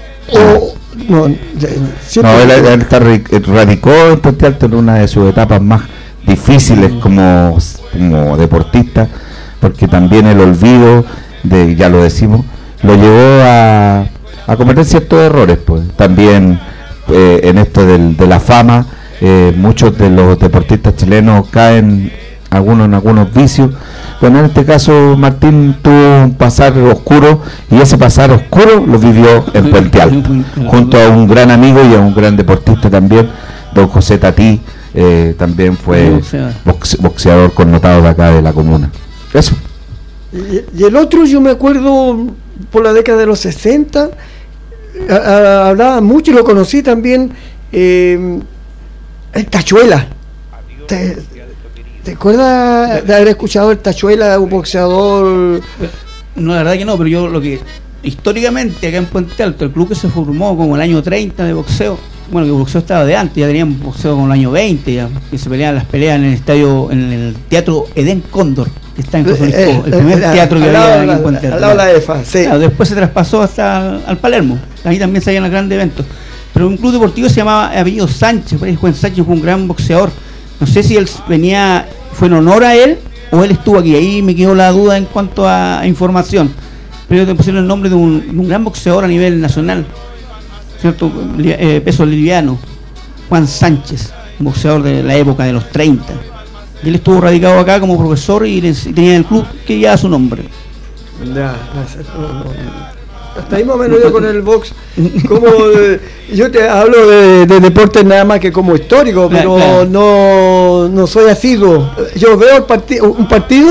o no? No, él, él está radicó en Puente Alto en una de sus etapas más difíciles como, como deportista, porque también el olvido de, ya lo decimos, lo llevó a, a cometer ciertos errores, pues también. Eh, en esto del, de la fama, eh, muchos de los deportistas chilenos caen algunos en algunos vicios. Bueno, en este caso Martín tuvo un pasar oscuro, y ese pasar oscuro lo vivió en Puente Alto, junto a un gran amigo y a un gran deportista también, don José Tatí, eh, también fue boxe, boxeador connotado de acá de la comuna. Eso. Y, y el otro, yo me acuerdo por la década de los sesenta, A, a, hablaba mucho y lo conocí también, eh, el Tachuela. ¿Te, ¿Te acuerdas de haber escuchado el Tachuela, un boxeador? No, la verdad que no, pero yo lo que históricamente acá en Puente Alto, el club que se formó como el año treinta de boxeo, bueno, que el boxeo estaba de antes, ya teníamos boxeo como el año veinte, ya, que se peleaban las peleas en el estadio, en el teatro Edén Cóndor, que está en Cozonisco, eh, el primer eh, teatro que había aquí en Puente Alto. Al lado de la E F A, sí. Claro, después se traspasó hasta al, al Palermo, ahí también se hacían los grandes eventos. Pero un club deportivo se llamaba Apellido Sánchez, por ahí Juan Sánchez fue un gran boxeador. No sé si él venía, fue en honor a él, o él estuvo aquí, ahí me quedó la duda en cuanto a, a información. Pero te pusieron el nombre de un, de un gran boxeador a nivel nacional, ¿cierto? Eh, peso liviano, Juan Sánchez, un boxeador de la época de los treinta. Y él estuvo radicado acá como profesor y, les, y tenía el club que lleva su nombre. Ya, no, no, no. Hasta ahí más o menos yo con el box, como de, yo te hablo de, de deportes nada más que como histórico, pero claro, claro. no no soy asiduo. Yo veo el partido, un partido,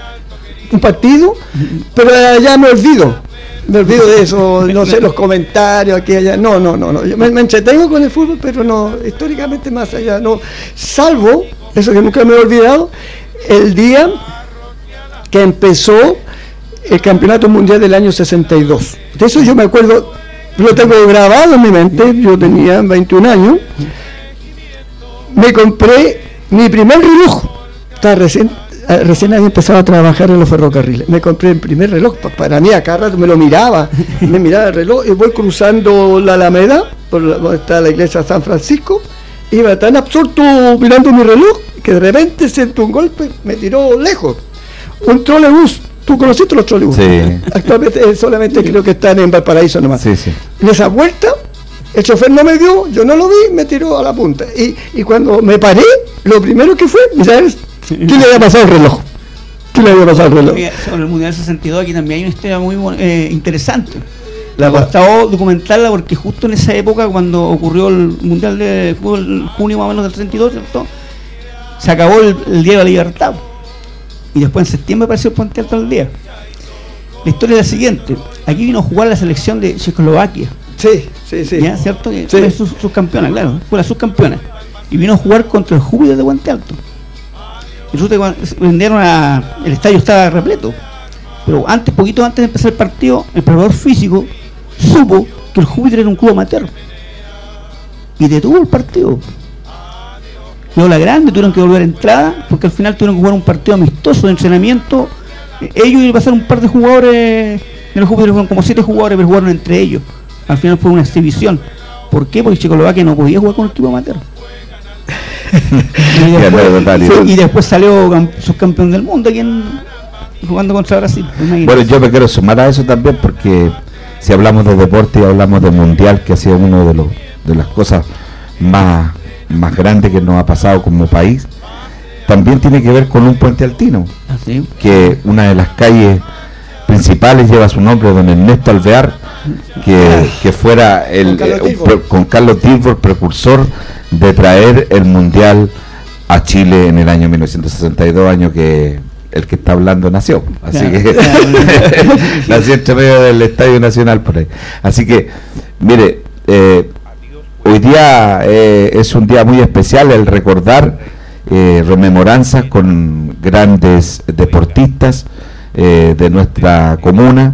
un partido, pero ya me olvido, me olvido de eso, no sé, los comentarios aquí allá, no, no, no, no. Yo me, me entretengo con el fútbol, pero no, históricamente más allá, no, salvo, eso que nunca me he olvidado, el día que empezó el campeonato mundial del año sesenta y dos. De eso yo me acuerdo, lo tengo grabado en mi mente, yo tenía veintiún años, me compré mi primer reloj, estaba recién, recién había empezado a trabajar en los ferrocarriles, me compré el primer reloj, para mí acá rato me lo miraba, me miraba el reloj y voy cruzando la Alameda, por la, donde está la iglesia de San Francisco, iba tan absorto mirando mi reloj, que de repente siento un golpe, me tiró lejos, un trolebús. ¿Tú conociste los trolebús? Sí. Actualmente solamente creo que están en Valparaíso nomás. Sí, sí. En esa vuelta, el chofer no me vio, yo no lo vi, me tiró a la punta. Y, y cuando me paré, lo primero que fue, ¿sabes? ¿Qué le había pasado al reloj? ¿Qué le había pasado al reloj? Sobre el Mundial sesenta y dos aquí también hay una historia muy eh, interesante. La ha costado documentarla porque justo en esa época, cuando ocurrió el Mundial de Fútbol, junio más o menos del sesenta y dos, ¿cierto? Se acabó el, el Día de la Libertad. Y después en septiembre apareció el Puente Alto al día. La historia es la siguiente. Aquí vino a jugar la selección de Checoslovaquia. Sí, sí, sí. ¿Ya? ¿Cierto? Sí. Fue sus, subcampeona, claro. Fue la subcampeona. Y vino a jugar contra el Júpiter de Puente Alto. Y resulta que cuando vendieron a... el estadio estaba repleto. Pero antes, poquito antes de empezar el partido, el preparador físico supo que el Júpiter era un club amateur. Y detuvo el partido. Quedó la grande, tuvieron que volver a entrada, porque al final tuvieron que jugar un partido amistoso de entrenamiento. Ellos iban a pasar un par de jugadores, en el Júpiter fueron como siete jugadores, pero jugaron entre ellos. Al final fue una exhibición. ¿Por qué? Porque Checoslovaquia no podía jugar con el equipo amateur. y, después, sí, y después salió subcampeón del mundo aquí en, jugando contra Brasil. Bueno, yo me quiero sumar a eso también, porque si hablamos de deporte y hablamos del mundial, que ha sido uno de los de las cosas más más grandes que nos ha pasado como país, también tiene que ver con un puente altino. ¿Así? Que una de las calles principales lleva su nombre, don Ernesto Alvear, que, que fuera el con Carlos, eh, pre, con Carlos Dilbor, precursor de traer el mundial a Chile en el año mil novecientos sesenta y dos, año que el que está hablando nació, así claro, que claro. nació entre medio del Estadio Nacional por ahí. Así que, mire, eh, hoy día eh, es un día muy especial, el recordar eh, rememoranzas con grandes deportistas eh, de nuestra comuna,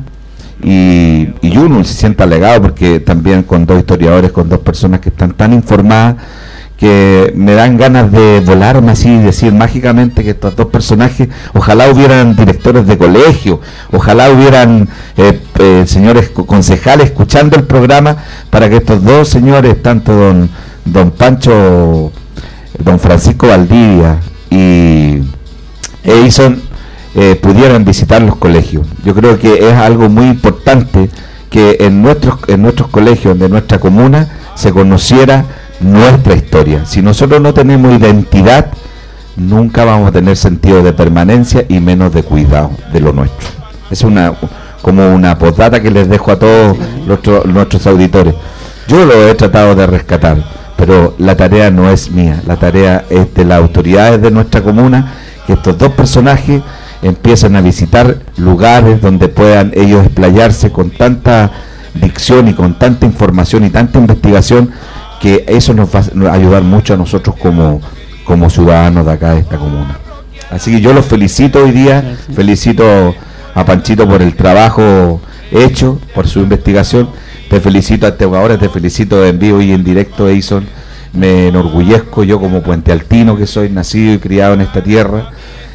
y, y uno se siente alegado porque también con dos historiadores, con dos personas que están tan informadas, que me dan ganas de volarme así y decir mágicamente que estos dos personajes, ojalá hubieran directores de colegio, ojalá hubieran eh, eh, señores concejales escuchando el programa, para que estos dos señores, tanto don don Pancho, don Francisco Valdivia y Edison, eh, pudieran visitar los colegios. Yo creo que es algo muy importante que en nuestros en nuestros colegios de nuestra comuna se conociera nuestra historia. Si nosotros no tenemos identidad, nunca vamos a tener sentido de permanencia y menos de cuidado de lo nuestro. Es una como una postdata que les dejo a todos nuestros, nuestros auditores. Yo lo he tratado de rescatar, pero la tarea no es mía, la tarea es de las autoridades de nuestra comuna, que estos dos personajes empiecen a visitar lugares donde puedan ellos explayarse con tanta dicción y con tanta información y tanta investigación, que eso nos va a ayudar mucho a nosotros como, como ciudadanos de acá de esta comuna. Así que yo los felicito hoy día, felicito a Panchito por el trabajo hecho, por su investigación, te felicito a Teugadores, te felicito en vivo y en directo, Edison, me enorgullezco yo como puentealtino que soy, nacido y criado en esta tierra,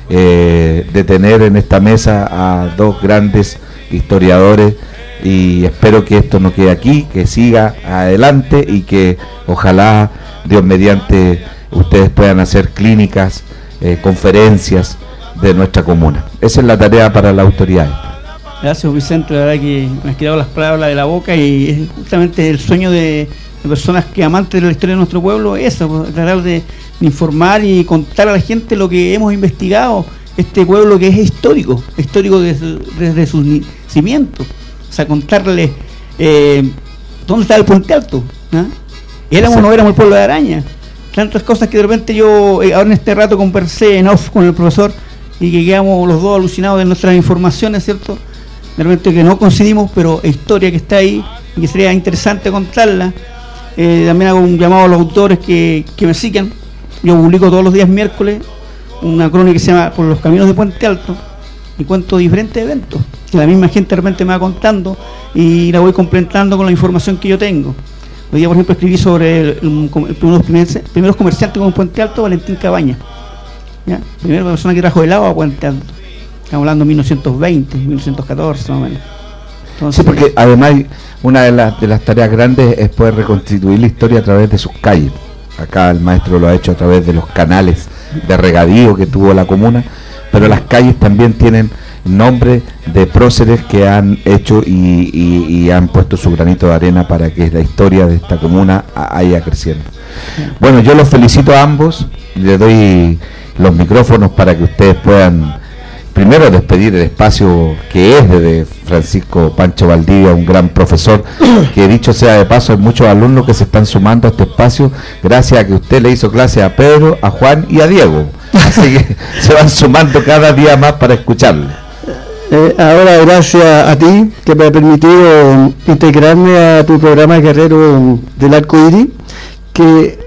eh, de tener en esta mesa a dos grandes historiadores, y espero que esto no quede aquí, que siga adelante y que ojalá Dios mediante ustedes puedan hacer clínicas, eh, conferencias de nuestra comuna. Esa es la tarea para las autoridades. Gracias, Vicente, la verdad que me has quitado las palabras de la boca, y es justamente el sueño de, de personas que amantes de la historia de nuestro pueblo, eso, tratar de, de informar y contar a la gente lo que hemos investigado, este pueblo que es histórico, histórico desde, desde sus cimientos. O sea, contarle eh, dónde está el Puente Alto, ¿eh? Éramos o no éramos el pueblo de Araña, tantas cosas que de repente yo eh, ahora en este rato conversé en off con el profesor, y que quedamos los dos alucinados de nuestras informaciones, ¿cierto? De repente que no coincidimos, pero historia que está ahí y que sería interesante contarla. Eh, también hago un llamado a los autores que, que me sigan. Yo publico todos los días miércoles una crónica que se llama Por los Caminos de Puente Alto, y cuento diferentes eventos que la misma gente de repente me va contando, y la voy complementando con la información que yo tengo. Hoy día, por ejemplo, escribí sobre el, el, el, uno de los primeros, primeros comerciantes con Puente Alto, Valentín Cabaña, ¿ya? Primera persona que trajo helado a Puente Alto. Estamos hablando de mil novecientos veinte, mil novecientos catorce más o menos. Entonces, sí, porque además una de las, de las tareas grandes es poder reconstituir la historia a través de sus calles. Acá el maestro lo ha hecho a través de los canales de regadío que tuvo la comuna, pero las calles también tienen nombre de próceres que han hecho y, y, y han puesto su granito de arena para que la historia de esta comuna haya creciendo. Bueno, yo los felicito a ambos, les doy los micrófonos para que ustedes puedan primero despedir el espacio que es de Francisco Pancho Valdivia, un gran profesor, que dicho sea de paso, hay muchos alumnos que se están sumando a este espacio gracias a que usted le hizo clase a Pedro, a Juan y a Diego, así que se van sumando cada día más para escucharlo. Eh, ahora gracias a ti que me ha permitido integrarme a tu programa Guerrero del Arco Iris, que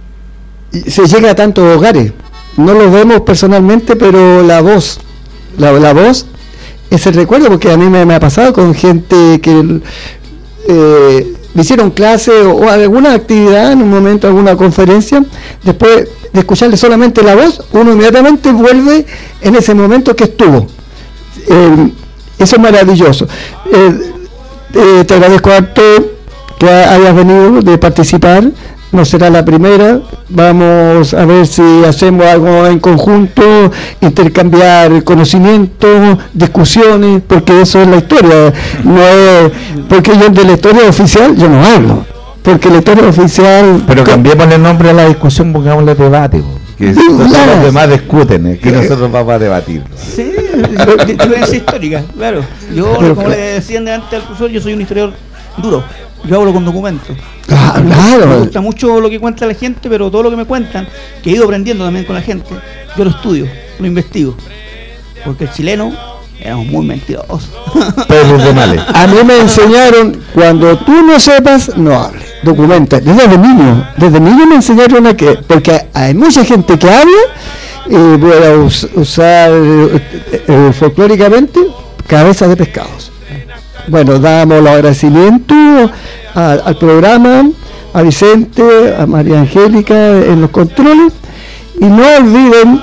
se llega a tantos hogares, no lo vemos personalmente, pero la voz La, la voz es el recuerdo, porque a mí me, me ha pasado con gente que eh, me hicieron clase o, o alguna actividad en un momento, alguna conferencia, después de escucharle solamente la voz, uno inmediatamente vuelve en ese momento que estuvo. Eh, eso es maravilloso. Eh, eh, te agradezco harto que hayas venido de participar. No será la primera, vamos a ver si hacemos algo en conjunto, intercambiar conocimientos, discusiones, porque eso es la historia, no es, porque yo de la historia oficial yo no hablo, porque la historia oficial... Pero cambiémosle el nombre a la discusión, pongámosle debate, que sí, los claro. demás discuten, que nosotros vamos a debatir. Sí, influencia histórica, claro. Yo, pero, como claro. le decían antes al profesor, yo soy un historiador duro. Yo hablo con documentos. Ah, claro. Me gusta mucho lo que cuenta la gente, pero todo lo que me cuentan, que he ido aprendiendo también con la gente, yo lo estudio, lo investigo. Porque el chileno éramos muy mentirosos. Pero de males. A mí me enseñaron, cuando tú no sepas, no hables. Documenta. Desde niño, desde niño me enseñaron a que, porque hay mucha gente que habla, y voy a us, usar eh, eh, folclóricamente, cabeza de pescados. Bueno, damos los agradecimientos al, al programa, a Vicente, a María Angélica en los controles, y no olviden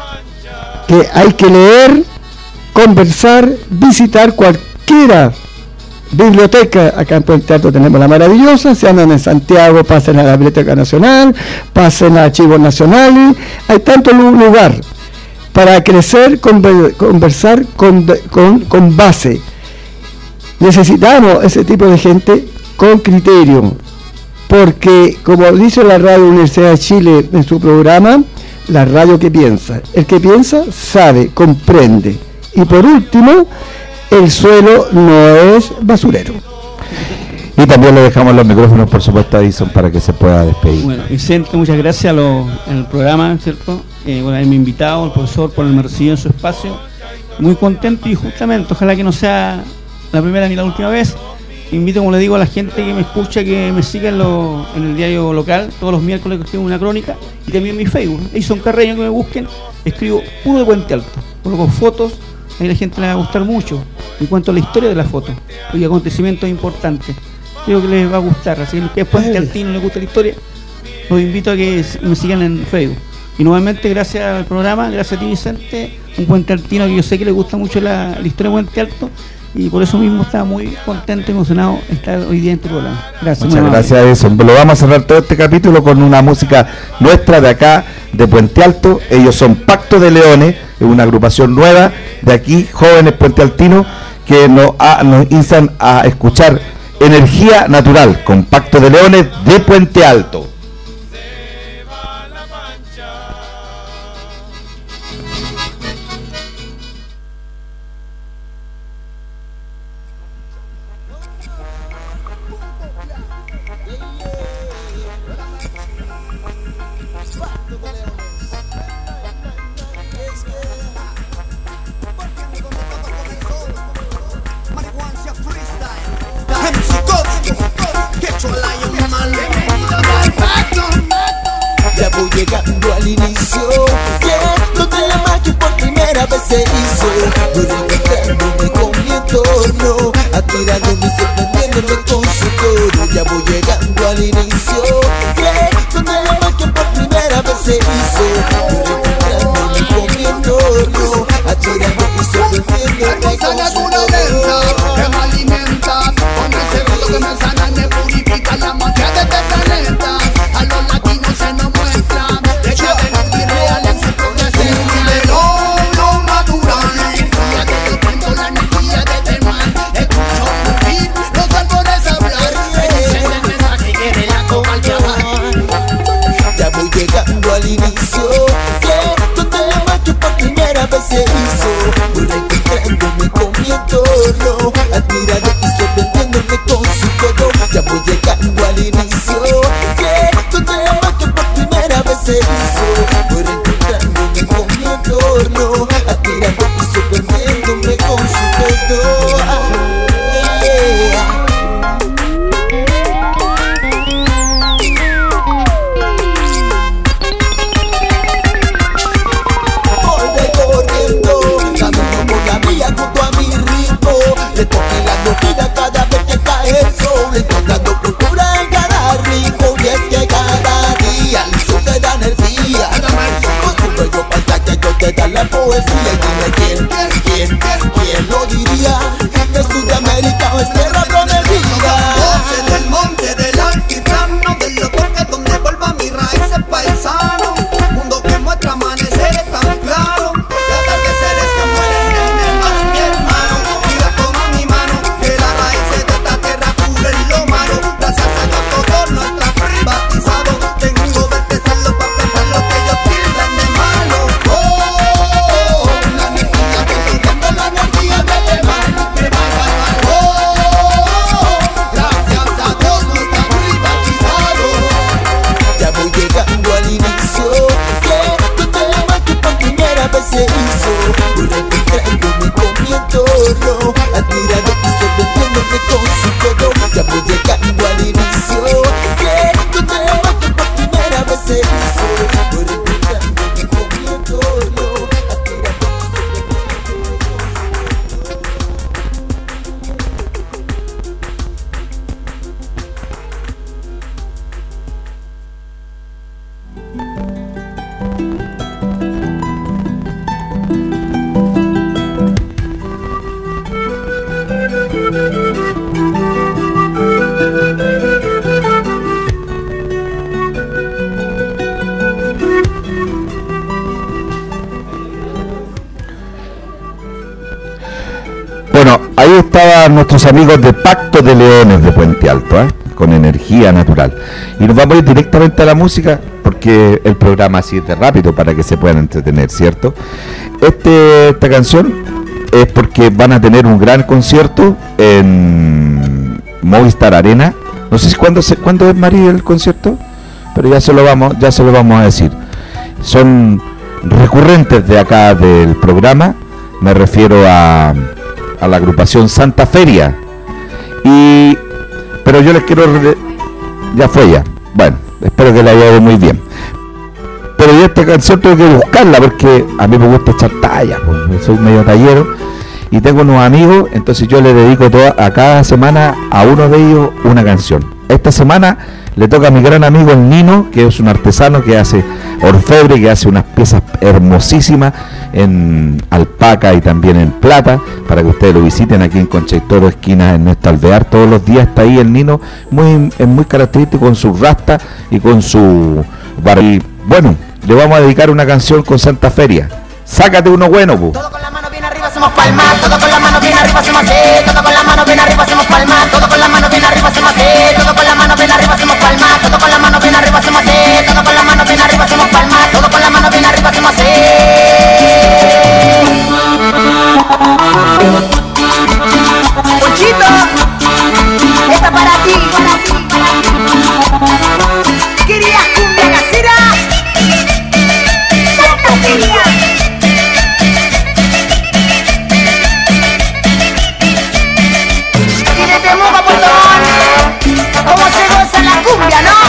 que hay que leer, conversar, visitar cualquiera biblioteca. Acá en Puente Alto tenemos la maravillosa, si andan en Santiago pasen a la Biblioteca Nacional, pasen a Archivos Nacionales, hay tanto lugar para crecer, conver, conversar con, con, con base. Necesitamos ese tipo de gente con criterio, porque como dice la Radio Universidad de Chile en su programa, la radio que piensa, el que piensa sabe, comprende, y por último, el suelo no es basurero. Y también le dejamos los micrófonos, por supuesto, a Edison para que se pueda despedir. Bueno, Vicente, muchas gracias a lo, en el programa, ¿cierto? Eh, por haberme invitado, al profesor, por haberme recibido en su espacio. Muy contento, y justamente, ojalá que no sea la primera ni la última vez. Invito, como le digo, a la gente que me escucha, que me siga en, lo, en el diario local, todos los miércoles que tengo una crónica, y también en mi Facebook, Edison Carreño, que me busquen, escribo puro de Puente Alto, coloco fotos, ahí a la gente le va a gustar mucho, en cuanto a la historia de la foto, y acontecimientos importantes, creo que les va a gustar, así que después de Altino les gusta la historia, los invito a que me sigan en Facebook. Y nuevamente gracias al programa, gracias a ti Vicente, un Puente Altino que yo sé que le gusta mucho la, la historia de Puente Alto, y por eso mismo estaba muy contento y emocionado de estar hoy día en tu programa. Gracias. Muchas gracias, Edison. Lo vamos a cerrar todo este capítulo con una música nuestra de acá, de Puente Alto. Ellos son Pacto de Leones, es una agrupación nueva de aquí, jóvenes puentealtinos, que nos, a, nos instan a escuchar Energía Natural con Pacto de Leones de Puente Alto. Llegando al inicio, yeah, donde la magia por primera vez se hizo, no reencontrándome con mi entorno, atirándome y sorprendiéndome con su coro. Ya voy llegando al inicio, yeah, donde la magia por primera vez se hizo, no reencontrándome con mi entorno, atirándome y sorprendiéndome con su coro. Que me alimenta, con el segundo que me sana, me purifica la magia de este planeta. A los latinos se nos muestra de que de luz y real en su progresión. De lo, lo natural, ya que ahí estaban nuestros amigos de Pacto de Leones de Puente Alto, ¿eh? Con energía natural. Y nos vamos a ir directamente a la música, porque el programa así es de rápido para que se puedan entretener, ¿cierto? Este, esta canción es porque van a tener un gran concierto en Movistar Arena. No sé si cuándo, se, ¿cuándo es, María, el concierto? Pero ya se lo vamos, ya se lo vamos a decir. Son recurrentes de acá del programa. Me refiero a, a la agrupación Santa Feria. Y pero yo les quiero... Ya fue ya. Bueno, espero que la haya ido muy bien. Pero yo esta canción tengo que buscarla porque a mí me gusta echar talla, pues, soy medio tallero. Y tengo unos amigos, entonces yo le dedico toda, a cada semana a uno de ellos una canción. Esta semana le toca a mi gran amigo el Nino, que es un artesano que hace orfebre, que hace unas piezas hermosísimas en alpaca y también en plata, para que ustedes lo visiten aquí en Concha y Toro, esquina Ernesto Alvear. Todos los días está ahí el Nino, muy, es muy característico con su rasta y con su bar. Y bueno, le vamos a dedicar una canción con Santa Feria. Sácate uno bueno, pu. Todo con la mano bien arriba hacemos palma, todo con la mano bien arriba hacemos así, todo con la mano bien arriba hacemos palma, todo con la mano bien arriba hacemos así, todo con la mano bien arriba hacemos palma, todo con la mano bien arriba hacemos así, todo con la mano bien arriba hacemos palma, todo con la mano bien arriba hacemos así. Ponchito, esta para ti, para ti, para ti. ¿Querías cumbia casera? Santa Feria. ¿Cómo se goza la cumbia, no?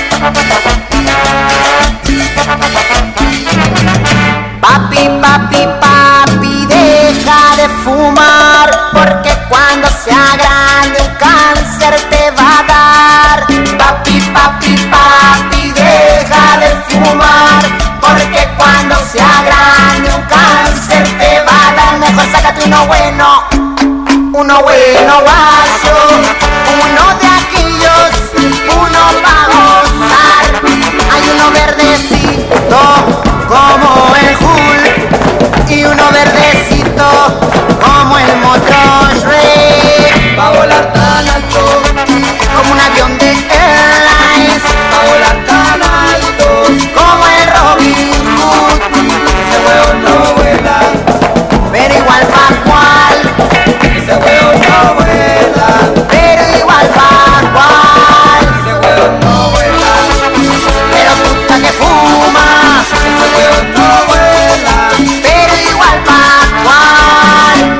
Papi, papi, papi, deja de fumar, porque cuando sea grande un cáncer te va a dar. Papi, papi, papi, deja de fumar, porque cuando sea grande un cáncer te va a dar. Mejor sácate uno bueno, uno bueno guayo, uno de aquellos, uno pa' gozar. Hay uno verdecito como el Hulk y uno verdecito como el motor Shrek. Pa' volar tan alto como un avión de airlines, pa' volar tan alto como el Robin Hood. Ese huevo no vuela, pero igual pa' cual. Ese huevo no vuela, pero igual pa' cual. Ese huevo no vuela, pero puta que fuma. Ese huevo no vuela, pero igual pa' cual.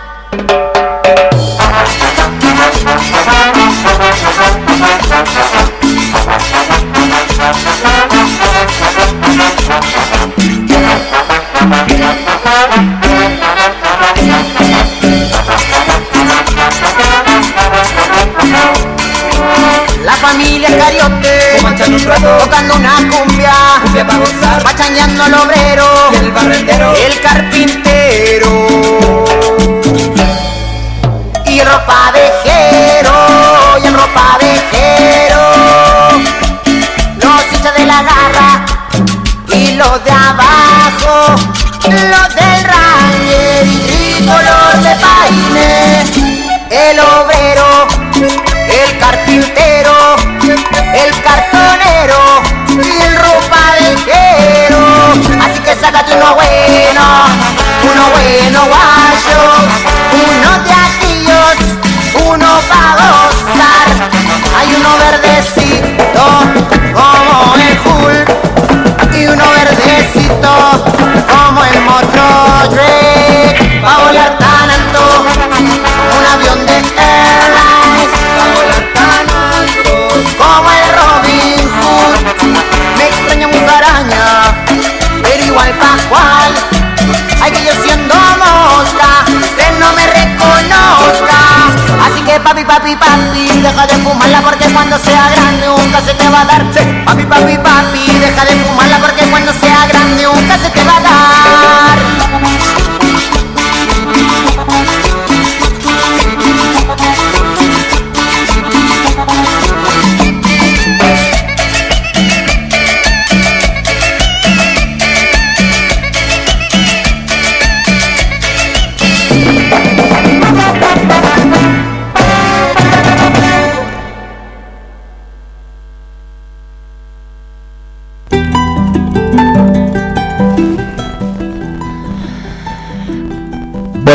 La familia Cariote, tocando una cumbia, cumbia para gozar, pachangueando el obrero, y el barrendero, el carpintero, y ropa vejero, y en ropa vejero, los hinchas de la garra, y los de abajo, los del Ranger, y color de paine, el obrero, el carpintero, el cartonero y el ropa vejero. Así que sácate uno bueno, uno bueno guayo, uno de aquellos, uno pa' gozar. Hay uno verdecito como el Hulk y uno verdecito como el motor Shrek. Pa' volar tan alto, un avión de airlines, pa' volar tan alto como el Robin Hood. Me extraña mi araña, pero igual pa' cual. Ay, que yo siendo mosca, que no me reconozca. Así que papi, papi, papi, deja de fumarla, porque cuando sea grande nunca se te va a dar. Papi, papi, papi, deja de fumarla, porque cuando sea grande nunca se te va a dar.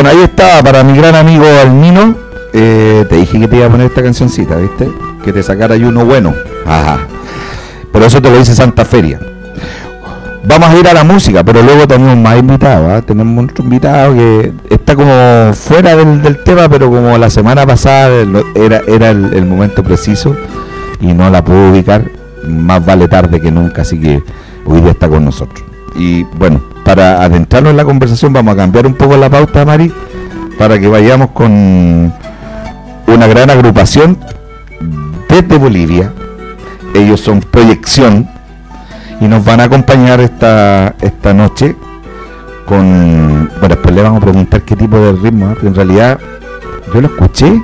Bueno, ahí está, para mi gran amigo Almino. Eh, te dije que te iba a poner esta cancioncita, ¿viste? Que te sacara ahí uno bueno. Ajá. Pero eso te lo dice Santa Feria. Vamos a ir a la música, pero luego tenemos más invitados, ¿eh? Tenemos otro invitado que está como fuera del, del tema, pero como la semana pasada era, era el, el momento preciso y no la puedo ubicar. Más vale tarde que nunca, así que hoy día está con nosotros. Y bueno, para adentrarnos en la conversación vamos a cambiar un poco la pauta, Mari, para que vayamos con una gran agrupación desde Bolivia. Ellos son Proyección y nos van a acompañar esta esta noche con... Bueno, después le vamos a preguntar qué tipo de ritmo, ¿eh? En realidad yo lo escuché,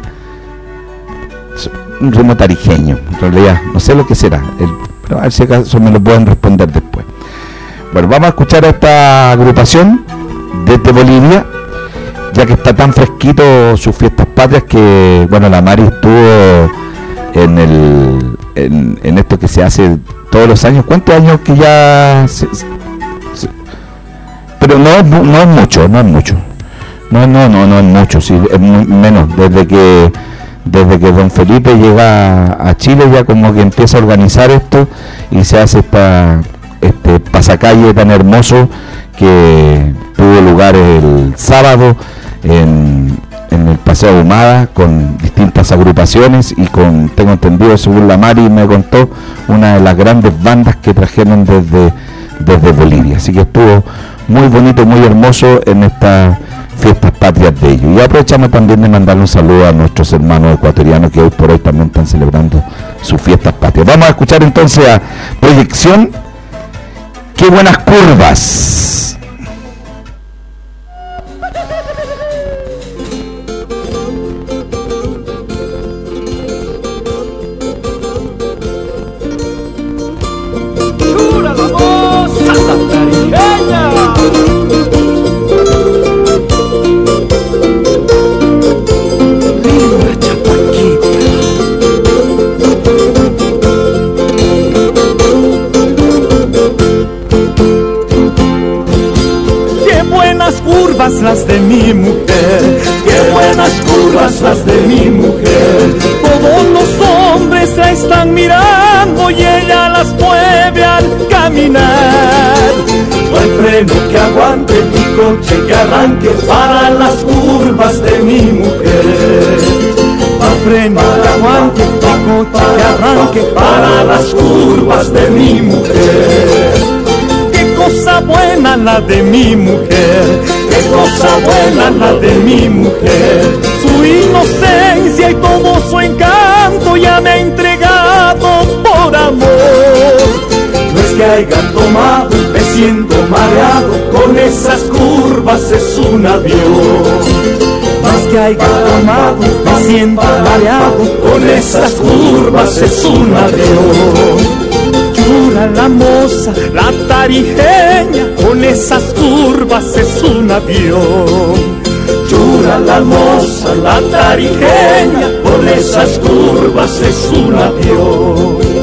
un ritmo tarijeño, en realidad, no sé lo que será, el, pero a ver si acaso me lo pueden responder después. Bueno, vamos a escuchar a esta agrupación desde Bolivia, ya que está tan fresquito sus fiestas patrias que, bueno, la Mari estuvo en el en, en esto que se hace todos los años. ¿Cuántos años que ya se, se, pero no es, no es mucho, no es mucho. No, no, no, no es mucho, sí, es muy, menos, desde que desde que don Felipe llega a Chile ya como que empieza a organizar esto y se hace esta este pasacalle tan hermoso que tuvo lugar el sábado en, en el Paseo Ahumada con distintas agrupaciones y con, tengo entendido, según la Mari me contó, una de las grandes bandas que trajeron desde, desde Bolivia, así que estuvo muy bonito, muy hermoso en esta fiestas patrias de ellos. Y aprovechamos también de mandarle un saludo a nuestros hermanos ecuatorianos que hoy por hoy también están celebrando sus fiestas patrias. Vamos a escuchar entonces a Proyección, Qué buenas curvas. ¡Chura la voz! ¡Santa Tarijeña! Curvas las de mi mujer, qué buenas curvas las de mi mujer. Todos los hombres la están mirando y ella las mueve al caminar. No hay freno que aguante mi coche que arranque para las curvas de mi mujer. No hay freno que aguante mi coche que arranque para las curvas de mi mujer. Cosa buena la de mi mujer, qué cosa buena la de mi mujer. Su inocencia y todo su encanto ya me ha entregado por amor. No es que haya tomado, me siento mareado, con esas curvas es un avión. No es que haya tomado, me siento mareado, con esas curvas es un avión. Chura la moza, la tarijeña, con esas curvas es un avión. Chura la moza, la tarijeña, con esas curvas es un avión.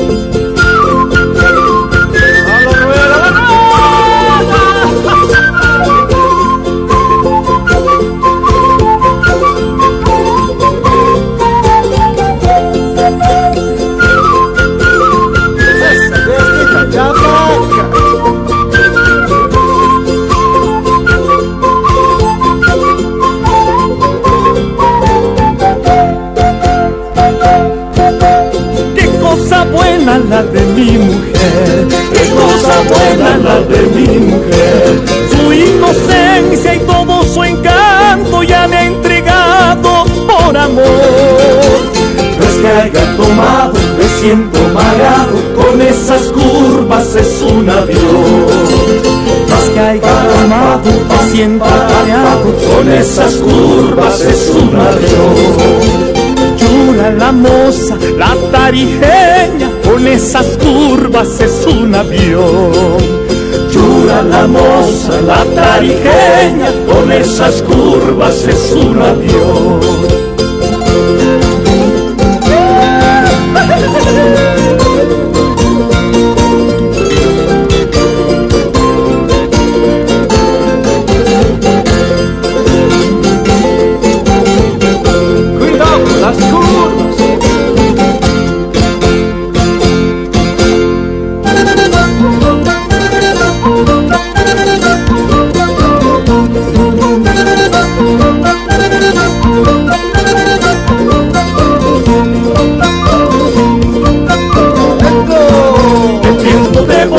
La de mi mujer, qué cosa buena la de mi mujer. Su inocencia y todo su encanto ya me ha entregado por amor. No es que haya tomado, me siento mareado, con esas curvas es un avión. No es que haya tomado, me siento mareado, con esas curvas es un avión. Chura la moza, la tarijeña, con esas curvas es un avión. Chura la moza, la tarijeña, con esas curvas es un avión.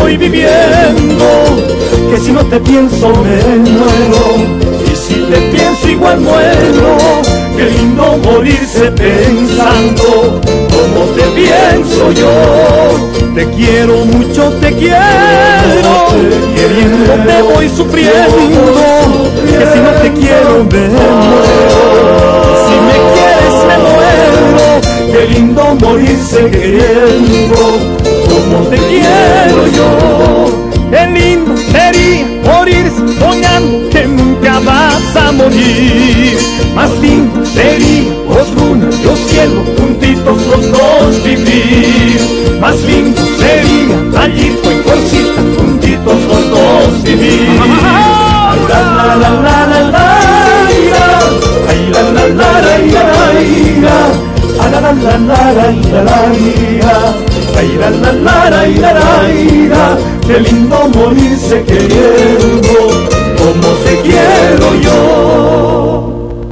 estoy viviendo, que si no te pienso me muero, y si te pienso igual muero. Qué lindo morirse pensando como te pienso yo. Te quiero mucho, te quiero, queriendo te voy sufriendo, que si no te quiero me muero, si me quieres me muero. Qué lindo morirse queriendo como te quiero yo. Qué lindo sería morirse soñando que nunca vas a morir. Más lindo sería vos luna, yo cielo, juntitos los dos vivir. Más lindo sería Tallito y Corcita, juntitos los dos vivir. Ay, la la la la la la, ay la la la la la, ay la la la la la, ay la la la la la. Qué lindo morirse queriendo como te quiero yo.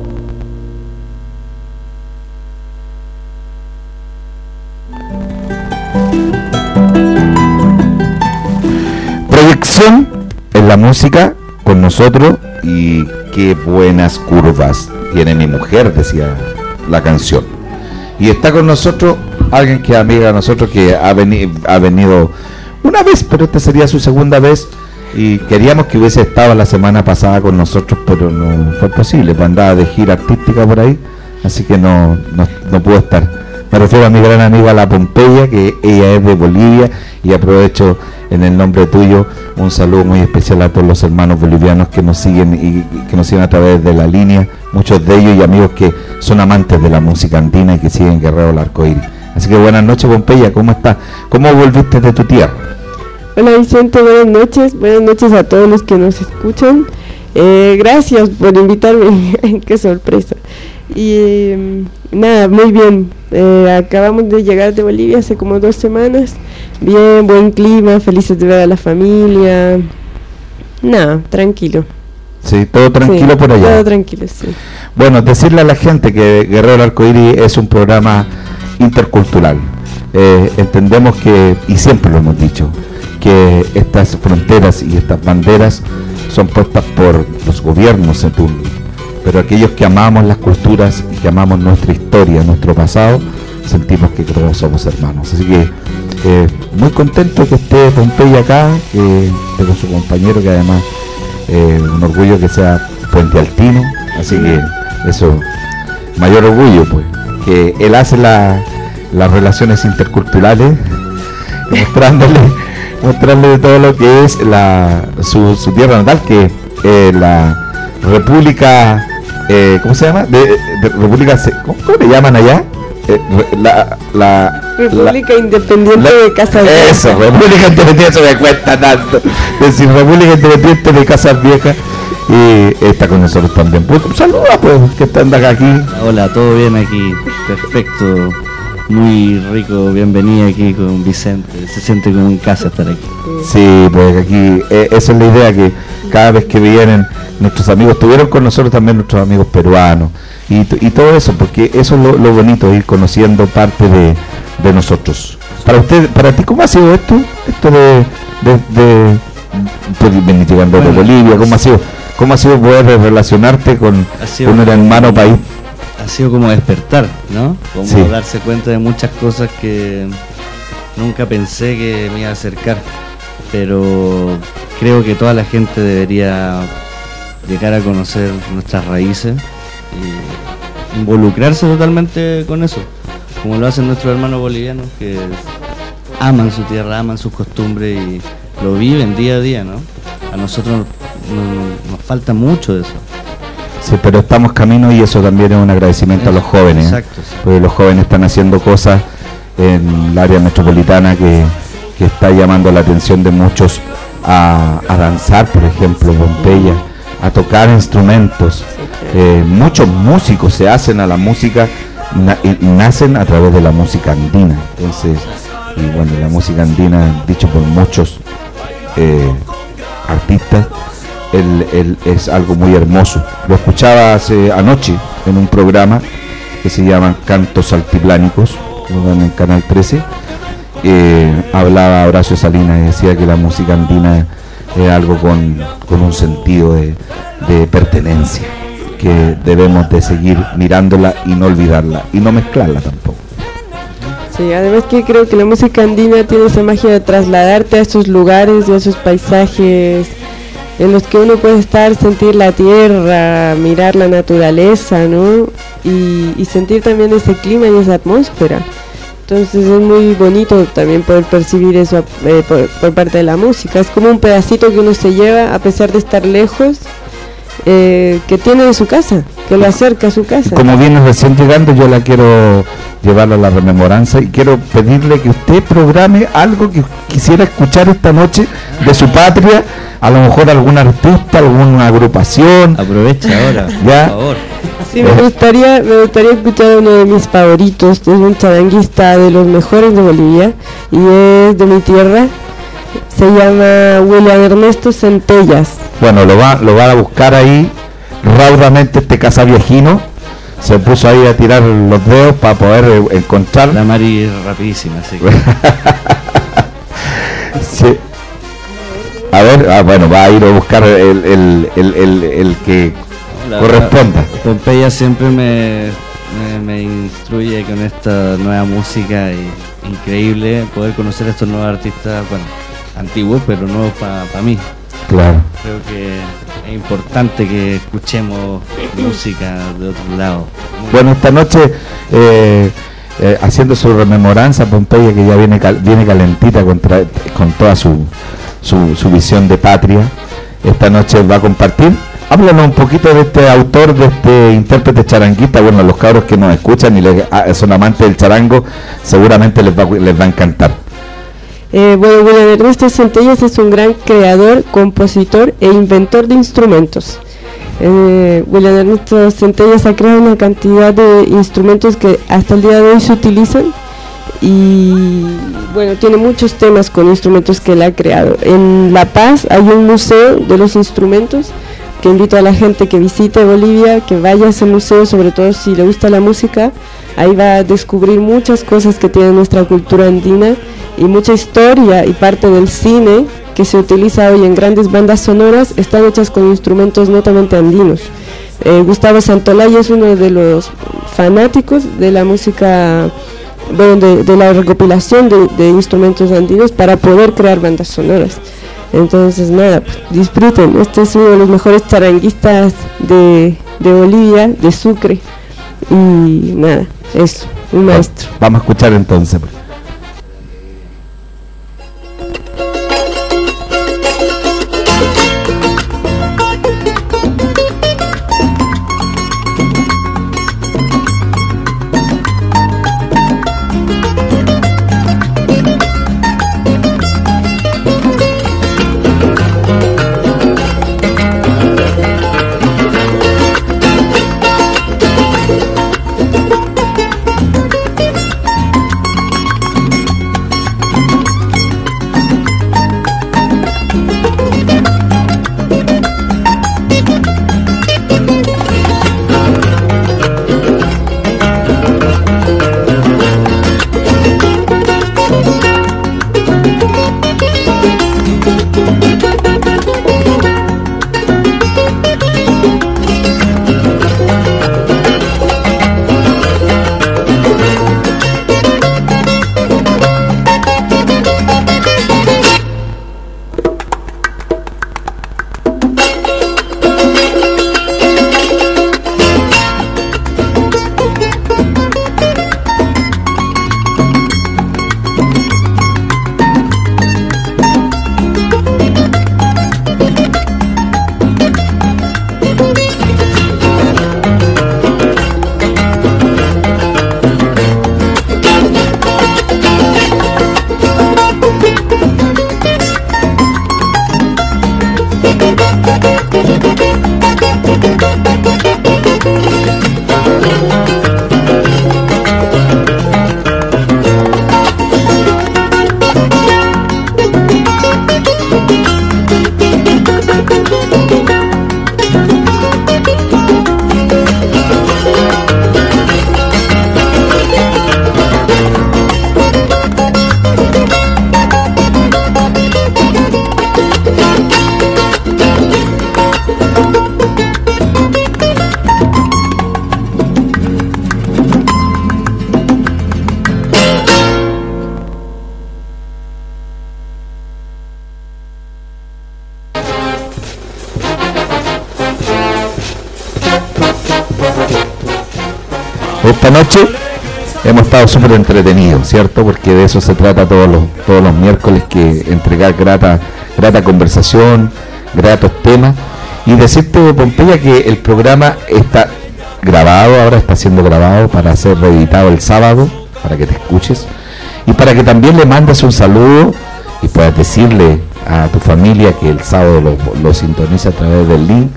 Proyección en la música con nosotros, y qué buenas curvas tiene mi mujer, decía la canción. Y está con nosotros alguien que es amiga de nosotros, que ha, veni ha venido una vez, pero esta sería su segunda vez, y queríamos que hubiese estado la semana pasada con nosotros, pero no fue posible, pues andaba de gira artística por ahí, así que no, no, no pudo estar. Me refiero a mi gran amiga La Pompeya, que ella es de Bolivia, y aprovecho en el nombre tuyo un saludo muy especial a todos los hermanos bolivianos que nos siguen y que nos siguen a través de la línea, muchos de ellos y amigos que son amantes de la música andina y que siguen Guerrero el Arcoíris. Así que buenas noches, Pompeya, ¿cómo estás? ¿Cómo volviste de tu tierra? Hola Vicente, buenas noches, buenas noches a todos los que nos escuchan. Eh, gracias por invitarme, qué sorpresa. Y eh, nada, muy bien, eh, acabamos de llegar de Bolivia hace como dos semanas, bien, buen clima, felices de ver a la familia, nada, tranquilo. Sí, todo tranquilo, sí, por allá. Todo tranquilo, sí. Bueno, decirle a la gente que Guerrero del Arcoíris es un programa intercultural. Eh, entendemos que, y siempre lo hemos dicho, que estas fronteras y estas banderas son puestas por los gobiernos en turno, pero aquellos que amamos las culturas y que amamos nuestra historia, nuestro pasado, sentimos que todos somos hermanos. Así que eh, muy contento que esté Pompeya acá, eh, con su compañero, que además eh, un orgullo que sea puentealtino, así que eso, mayor orgullo, pues, que él hace la, las relaciones interculturales, mostrándole mostrarle todo lo que es la su, su tierra natal, que eh, la República, eh, ¿cómo se llama? De, de República, ¿cómo, ¿cómo le llaman allá? Eh, la, la República la, Independiente la, de Casas Viejas. Eso, República Independiente, eso me cuesta tanto. Decir República Independiente de Casas Viejas. Y está con nosotros también. Pues, saluda, pues, que están acá aquí. Hola, todo bien aquí, perfecto. Muy rico, bienvenida aquí con Vicente, se siente como en casa estar aquí. Sí, pues aquí, eh, esa es la idea, que cada vez que vienen nuestros amigos, estuvieron con nosotros también nuestros amigos peruanos, y, y todo eso, porque eso es lo, lo bonito, ir conociendo parte de, de nosotros. Para usted, para ti, ¿cómo ha sido esto? Esto de, de, de, de venir llegando bueno, de Bolivia, ¿cómo ha sido? ¿Cómo ha sido poder relacionarte con un hermano país? Ha sido como despertar, ¿no? Como sí. darse cuenta de muchas cosas que nunca pensé que me iba a acercar, pero creo que toda la gente debería llegar a conocer nuestras raíces y involucrarse totalmente con eso, como lo hacen nuestros hermanos bolivianos, que aman su tierra, aman sus costumbres y lo viven día a día, ¿no? A nosotros nos, nos falta mucho de eso. Sí, pero estamos camino, y eso también es un agradecimiento eso, a los jóvenes, exacto, ¿eh? Sí. Porque los jóvenes están haciendo cosas en el área metropolitana que, que está llamando la atención de muchos a, a danzar, por ejemplo, Pompeya, a tocar instrumentos. Eh, muchos músicos se hacen a la música, na, y nacen a través de la música andina. Entonces, y bueno, la música andina, dicho por muchos eh, artistas, El, el, es algo muy hermoso. Lo escuchaba hace anoche en un programa que se llama Cantos Altiplánicos, lo dan en Canal trece, eh, hablaba Horacio Salinas y decía que la música andina es algo con, con un sentido de, de pertenencia, que debemos de seguir mirándola y no olvidarla y no mezclarla tampoco. Sí, además que creo que la música andina tiene esa magia de trasladarte a esos lugares y a esos paisajes en los que uno puede estar, sentir la tierra, mirar la naturaleza, ¿no? Y, y sentir también ese clima y esa atmósfera. Entonces es muy bonito también poder percibir eso eh, por, por parte de la música. Es como un pedacito que uno se lleva a pesar de estar lejos, eh, que tiene de su casa, que lo acerca a su casa. Como viene recién llegando, yo la quiero llevar a la rememoranza y quiero pedirle que usted programe algo que quisiera escuchar esta noche de su patria, a lo mejor algún artista, alguna agrupación. Aprovecha ahora, ¿ya? por favor. Sí, me gustaría, me gustaría escuchar uno de mis favoritos, es un charanguista de los mejores de Bolivia y es de mi tierra, se llama William Ernesto Centellas. Bueno, lo va, lo va a buscar ahí raudamente este casaviejino, se puso ahí a tirar los dedos para poder eh, encontrar. La Mari es rapidísima, así que... sí. A ver, ah, bueno, va a ir a buscar el, el, el, el, el que La corresponda. verdad, Pompeya siempre me, me, me instruye con esta nueva música y increíble poder conocer a estos nuevos artistas, bueno, antiguos, pero nuevos para pa mí. Claro. Creo que es importante que escuchemos música de otro lado. Muy Bueno, esta noche eh, eh, haciendo su rememoranza, Pompeya, que ya viene cal, viene calentita contra, con toda su, su, su visión de patria, esta noche va a compartir. Háblanos un poquito de este autor, de este intérprete charanguista. Bueno, los cabros que nos escuchan y les, son amantes del charango, seguramente les va, les va a encantar. Eh, bueno, William Ernesto Centellas es un gran creador, compositor e inventor de instrumentos. Eh, William Ernesto Centellas ha creado una cantidad de instrumentos que hasta el día de hoy se utilizan y bueno, tiene muchos temas con instrumentos que él ha creado. En La Paz hay un museo de los instrumentos que invito a la gente que visite Bolivia, que vaya a ese museo, sobre todo si le gusta la música. Ahí va a descubrir muchas cosas que tiene nuestra cultura andina y mucha historia y parte del cine que se utiliza hoy en grandes bandas sonoras están hechas con instrumentos netamente andinos. Eh, Gustavo Santolaya es uno de los fanáticos de la música, bueno, de, de la recopilación de, de instrumentos andinos para poder crear bandas sonoras. Entonces nada, pues, disfruten, este es uno de los mejores charanguistas de, de Bolivia, de Sucre, y nada, eso, un maestro. Vamos a escuchar entonces. esta noche hemos estado súper entretenidos, ¿cierto? Porque de eso se trata todos los, todos los miércoles, que entregar grata, grata conversación, gratos temas. Y decirte, Pompeya, que el programa está grabado, ahora está siendo grabado para ser reeditado el sábado, para que te escuches. Y para que también le mandes un saludo y puedas decirle a tu familia que el sábado lo, lo sintoniza a través del link.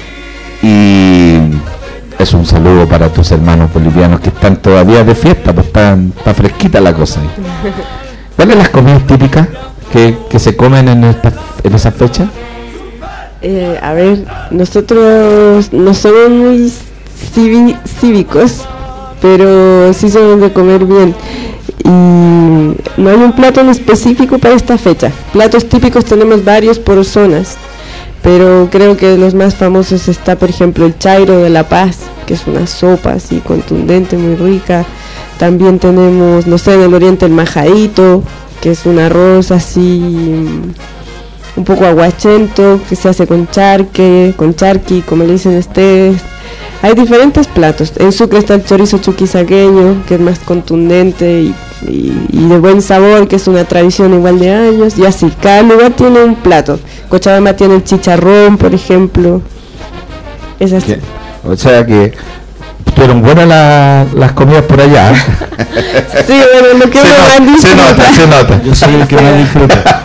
Y es un saludo para tus hermanos bolivianos que están todavía de fiesta, pues están, está fresquita la cosa ahí. ¿Cuáles son las comidas típicas que, que se comen en, esta, en esa fecha? Eh, a ver, nosotros no somos muy civi- cívicos, pero sí somos de comer bien. Y no hay un plato en específico para esta fecha. Platos típicos tenemos varios por zonas, pero creo que de los más famosos está, por ejemplo, el chairo de La Paz, que es una sopa así contundente, muy rica. También tenemos, no sé, en el oriente el majadito, que es un arroz así un poco aguachento, que se hace con charque, con charqui, como le dicen ustedes. Hay diferentes platos. En Sucre está el chorizo chuquisaqueño, que es más contundente y, y, y de buen sabor, que es una tradición igual de años, y así, cada lugar tiene un plato. Cochabamba tiene el chicharrón, por ejemplo. Es así. ¿Qué? O sea que fueron buenas la, las comidas por allá. Sí, bueno, lo que se, uno no, se nota, se nota. Yo soy el que más disfruta.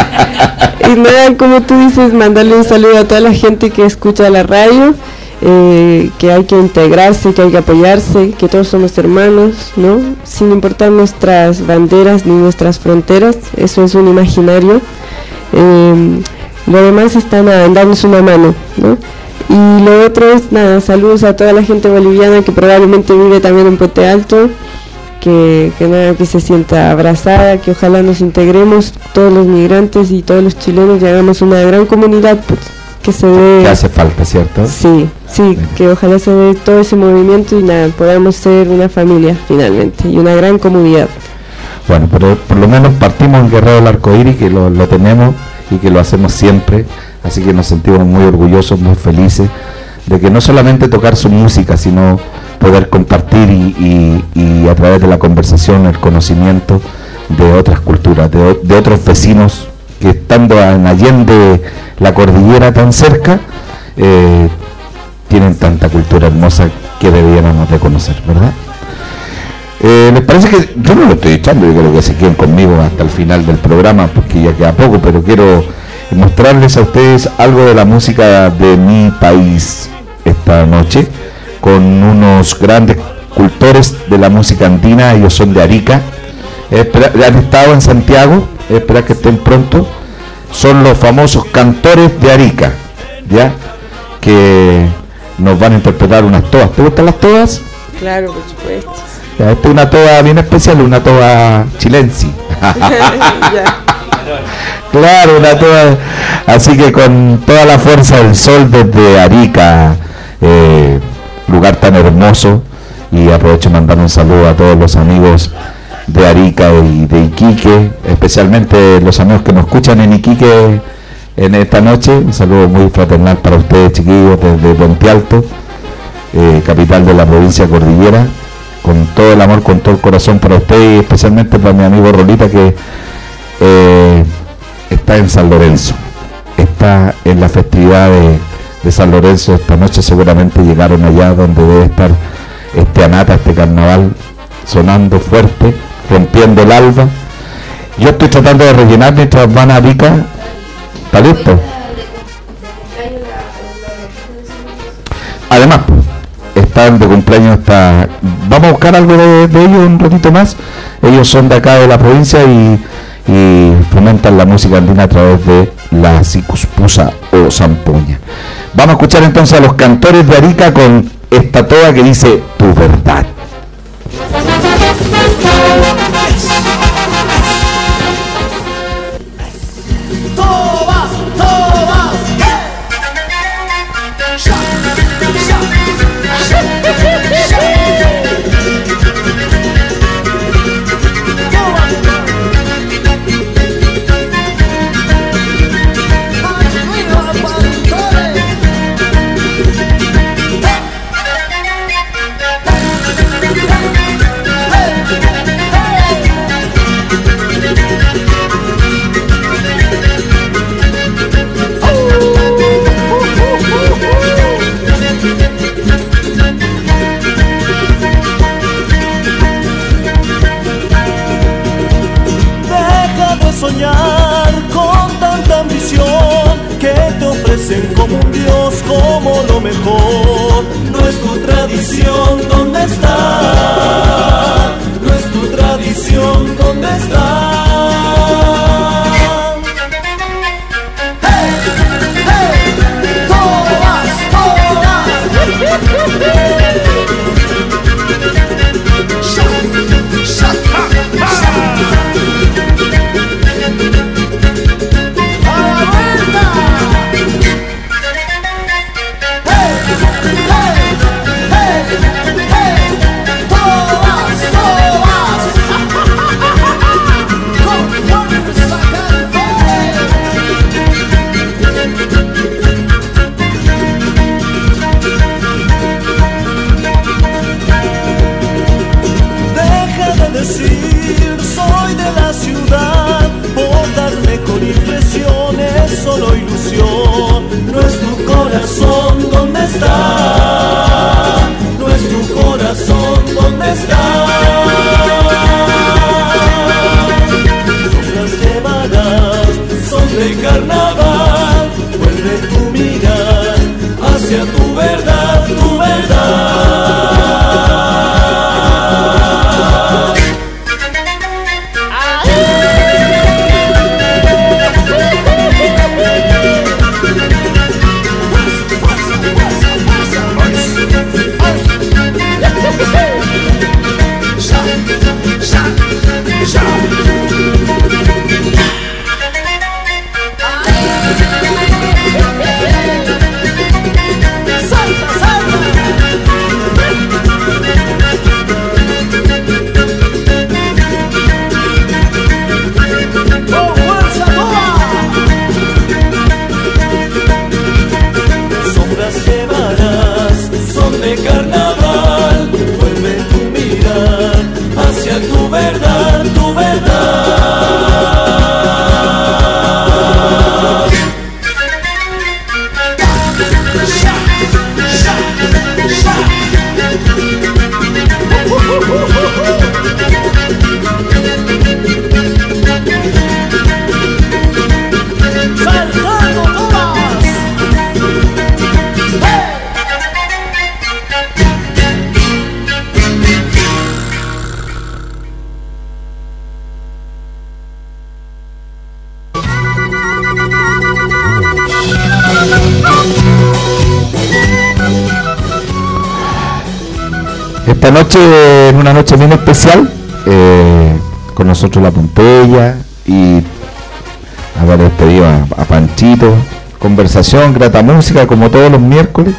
Y nada, como tú dices, mandarle un saludo a toda la gente que escucha la radio, eh, que hay que integrarse, que hay que apoyarse, que todos somos hermanos, ¿no? Sin importar nuestras banderas ni nuestras fronteras, eso es un imaginario. Eh, lo demás está nada, en darnos una mano, ¿no? Y lo otro es nada, saludos a toda la gente boliviana que probablemente vive también en Puente Alto, que, que nada, que se sienta abrazada, que ojalá nos integremos todos los migrantes y todos los chilenos y hagamos una gran comunidad, pues, que se dé... Que hace falta, ¿cierto? Sí, sí, que ojalá se dé todo ese movimiento y nada, podamos ser una familia finalmente y una gran comunidad. Bueno, pero por lo menos partimos en Guerrero del Arcoíris, que lo, lo tenemos y que lo hacemos siempre, así que nos sentimos muy orgullosos, muy felices de que no solamente tocar su música, sino poder compartir y, y, y a través de la conversación el conocimiento de otras culturas, de, de otros vecinos que estando en Allende la cordillera tan cerca, eh, tienen tanta cultura hermosa que debiéramos de conocer, ¿verdad? Eh, ¿Les parece que yo no lo estoy echando? Yo creo que se queden conmigo hasta el final del programa porque ya queda poco, pero quiero mostrarles a ustedes algo de la música de mi país esta noche con unos grandes cultores de la música andina. Ellos son de Arica, eh, espera, han estado en Santiago, eh, espera que estén pronto. Son los famosos Cantores de Arica, ya, que nos van a interpretar unas toas. ¿Te gustan las toas? Claro, por supuesto. Ya, esta es una toa bien especial, una toa chilense. Claro, una toa. Así que con toda la fuerza del sol desde Arica, eh, lugar tan hermoso, y aprovecho de mandar un saludo a todos los amigos de Arica y de Iquique, especialmente los amigos que nos escuchan en Iquique en esta noche. Un saludo muy fraternal para ustedes, chiquillos, desde Puente Alto, eh, capital de la provincia Cordillera, con todo el amor, con todo el corazón para ustedes, y especialmente para mi amigo Rolita, que eh, está en San Lorenzo, está en la festividad de, de San Lorenzo esta noche. Seguramente llegaron allá donde debe estar este Anata, este carnaval sonando fuerte, rompiendo el alba. Yo estoy tratando de rellenar mientras van a Arica. ¿Está listo? Además, están de cumpleaños hasta... Vamos a buscar algo de, de ellos un ratito más. Ellos son de acá de la provincia y, y fomentan la música andina a través de la Sicuspusa o Zampoña. Vamos a escuchar entonces a los Cantores de Arica con esta toa que dice Tu Verdad. Arriba, lo mejor. No es tu tradición, ¿dónde está? No es tu tradición, ¿dónde está? ¡Hey! ¡Hey! ¡Todas! ¡Todas! Decir soy de la ciudad por dar mejor impresión es solo ilusión. No es tu corazón, ¿dónde está? No es tu corazón, ¿dónde está? Las llevarás, son de carnaval. Vuelve tu mirar hacia tu verdad, tu verdad. Esta noche, en una noche bien especial, eh, con nosotros la Pompeya y haber despedido a, a Panchito, conversación, grata música como todos los miércoles.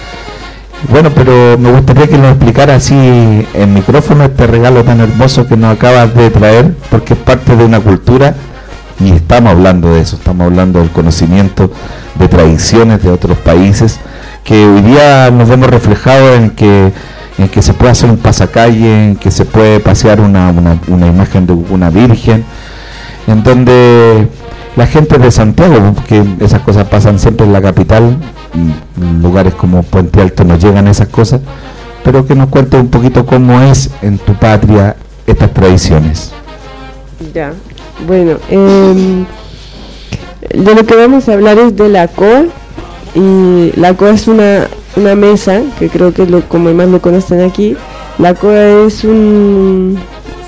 Bueno, pero me gustaría que nos explicara así en micrófono este regalo tan hermoso que nos acabas de traer, porque es parte de una cultura y estamos hablando de eso, estamos hablando del conocimiento de tradiciones de otros países, que hoy día nos vemos reflejados en que en que se puede hacer un pasacalle, en que se puede pasear una, una, una imagen de una virgen, en donde la gente de Santiago, que esas cosas pasan siempre en la capital, en lugares como Puente Alto no llegan esas cosas, pero que nos cuente un poquito cómo es en tu patria estas tradiciones. Ya, bueno, eh, de lo que vamos a hablar es de la C O A, y la C O A es una una mesa, que creo que es lo, como más lo conocen aquí. La C O A es un,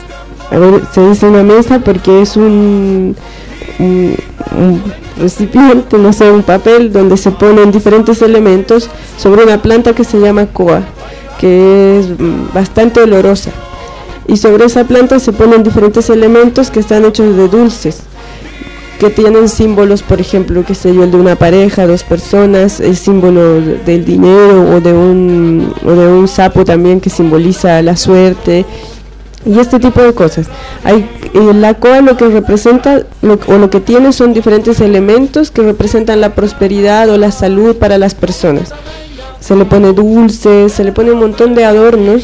a ver, se dice una mesa porque es un, un, un recipiente, no sé, un papel donde se ponen diferentes elementos sobre una planta que se llama coa, que es bastante olorosa, y sobre esa planta se ponen diferentes elementos que están hechos de dulces, que tienen símbolos, por ejemplo, qué sé yo, el de una pareja, dos personas, el símbolo del dinero, o de un o de un sapo también, que simboliza la suerte, y este tipo de cosas. Hay, eh, la C O A lo que representa, lo, o lo que tiene, son diferentes elementos que representan la prosperidad o la salud para las personas. Se le pone dulces, se le pone un montón de adornos,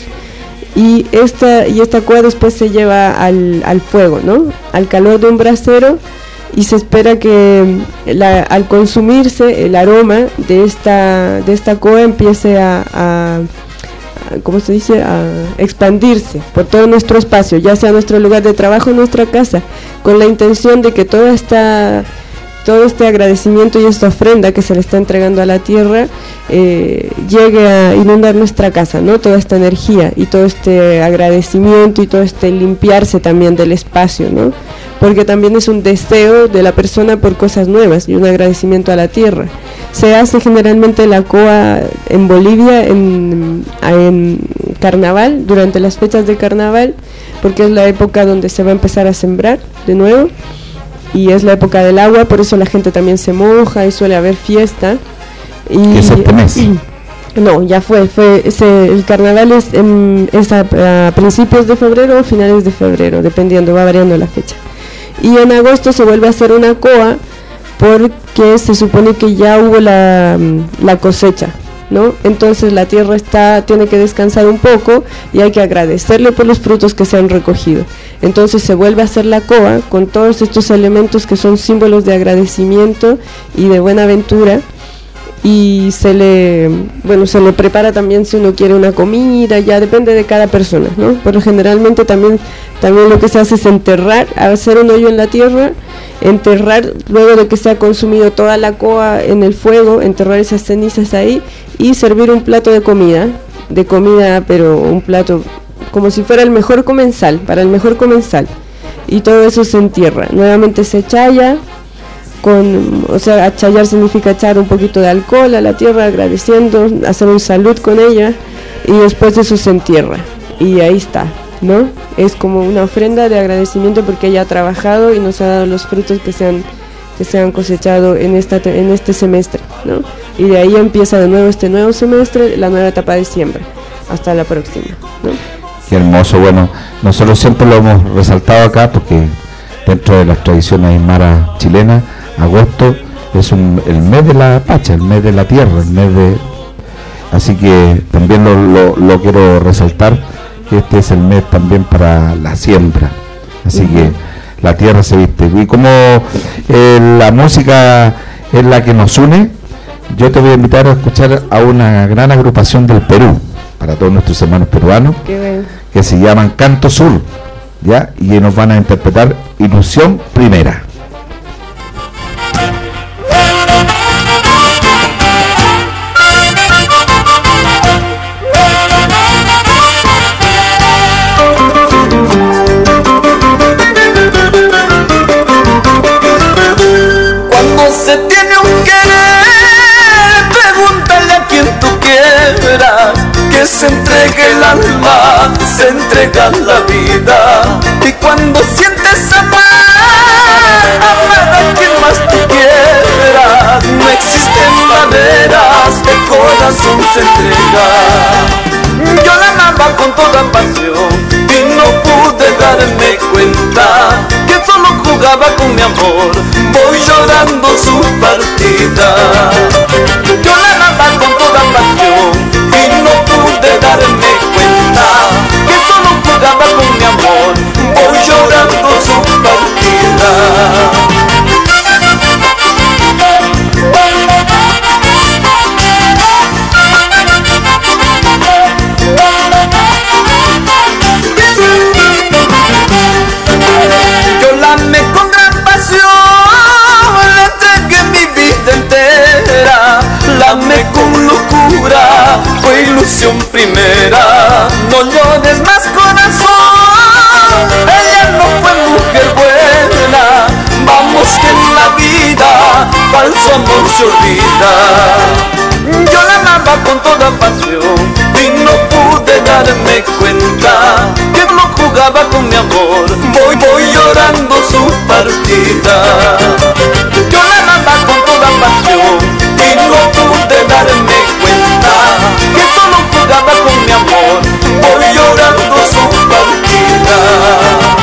y esta, y esta C O A después se lleva al, al fuego, ¿no? Al calor de un brasero, y se espera que la, al consumirse el aroma de esta de esta C O A empiece a, a, a ¿cómo se dice? A expandirse por todo nuestro espacio, ya sea nuestro lugar de trabajo o nuestra casa, con la intención de que toda esta todo este agradecimiento y esta ofrenda que se le está entregando a la tierra eh, llegue a inundar nuestra casa, ¿no? Toda esta energía y todo este agradecimiento y todo este limpiarse también del espacio, ¿no? Porque también es un deseo de la persona por cosas nuevas y un agradecimiento a la tierra. Se hace generalmente la coa en Bolivia en, en carnaval, durante las fechas de carnaval, porque es la época donde se va a empezar a sembrar de nuevo y es la época del agua, por eso la gente también se moja y suele haber fiesta. Y, ¿Es este mes? No, ya fue, fue ese, el carnaval es, en, es a, a principios de febrero o finales de febrero, dependiendo, va variando la fecha. Y en agosto se vuelve a hacer una coa porque se supone que ya hubo la, la cosecha, ¿no? Entonces la tierra está, tiene que descansar un poco y hay que agradecerle por los frutos que se han recogido. Entonces se vuelve a hacer la coa con todos estos elementos que son símbolos de agradecimiento y de buena aventura. Y se le, bueno, se le prepara también si uno quiere una comida, ya depende de cada persona, ¿no? Pero generalmente también, también lo que se hace es enterrar, hacer un hoyo en la tierra, enterrar luego de que se ha consumido toda la coa en el fuego, enterrar esas cenizas ahí y servir un plato de comida, de comida, pero un plato como si fuera el mejor comensal, para el mejor comensal. Y todo eso se entierra, nuevamente se chaya. Con, o sea, achayar significa echar un poquito de alcohol a la tierra, agradeciendo, hacer un salud con ella y después de eso se entierra y ahí está, ¿no? Es como una ofrenda de agradecimiento porque ella ha trabajado y nos ha dado los frutos que se han, que se han cosechado en, esta, en este semestre, ¿no? Y de ahí empieza de nuevo este nuevo semestre, la nueva etapa de siembra, hasta la próxima, ¿no? Qué hermoso. Bueno, nosotros siempre lo hemos resaltado acá porque dentro de las tradiciones aymaras chilenas, agosto es un, el mes de la pacha, el mes de la tierra, el mes de... Así que también lo, lo, lo quiero resaltar, que este es el mes también para la siembra. Así uh-huh. que la tierra se viste. Y como eh, la música es la que nos une, yo te voy a invitar a escuchar a una gran agrupación del Perú, para todos nuestros hermanos peruanos, que se llaman Canto Sur, ¿ya? Y nos van a interpretar Ilusión Primera. Se tiene un querer, pregúntale a quien tú quieras, que se entregue el alma, se entrega la vida. Y cuando sientes amar, amar a quien más tú quieras, no existen barreras, el corazón se entrega. Yo la amaba con toda pasión y no pude darme cuenta que solo jugaba con mi amor, voy llorando su partida. Yo la amaba con toda pasión y no pude darme cuenta que solo jugaba con mi amor, voy llorando su partida. Yo la amé con gran pasión, le entregué mi vida entera, la amé con locura, fue ilusión primera. No llores más, corazón, ella no fue mujer buena, vamos que en la vida falso amor se olvida. Yo la amaba con toda pasión y no pude darme cuenta que no jugaba con mi amor, voy, voy llorando su partida. Yo la amaba con toda pasión y no pude darme cuenta que solo jugaba con mi amor, voy llorando su partida.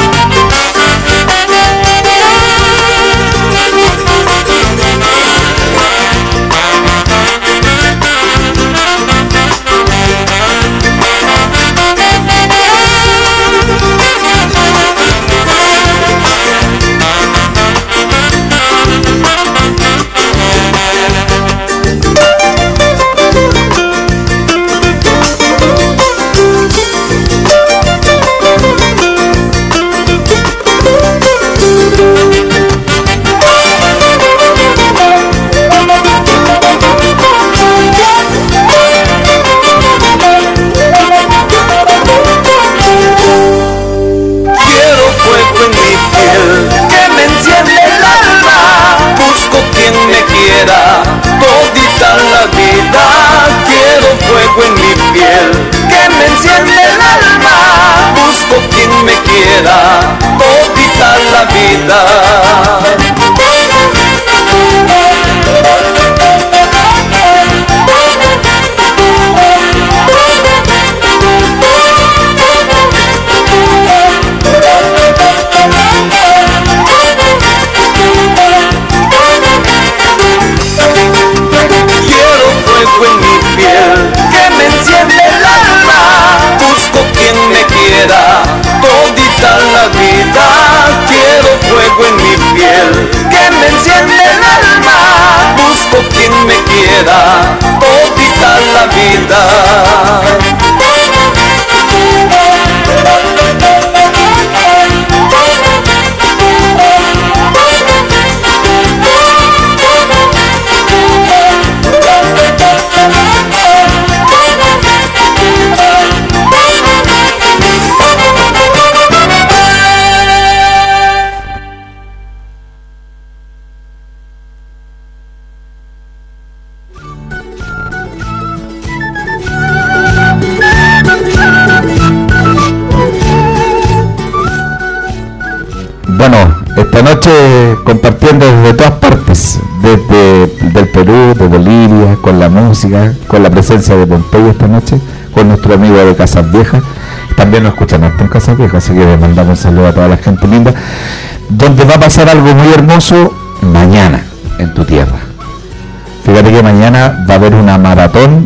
entera, todita la vida. Bueno, esta noche compartiendo desde todas partes, desde del Perú, de Bolivia, con la música, con la presencia de Pompeyo esta noche, con nuestro amigo de Casas Viejas. También nos escuchan harto en Casas Viejas, así que le mandamos un saludo a toda la gente linda, donde va a pasar algo muy hermoso mañana en tu tierra. Fíjate que mañana va a haber una maratón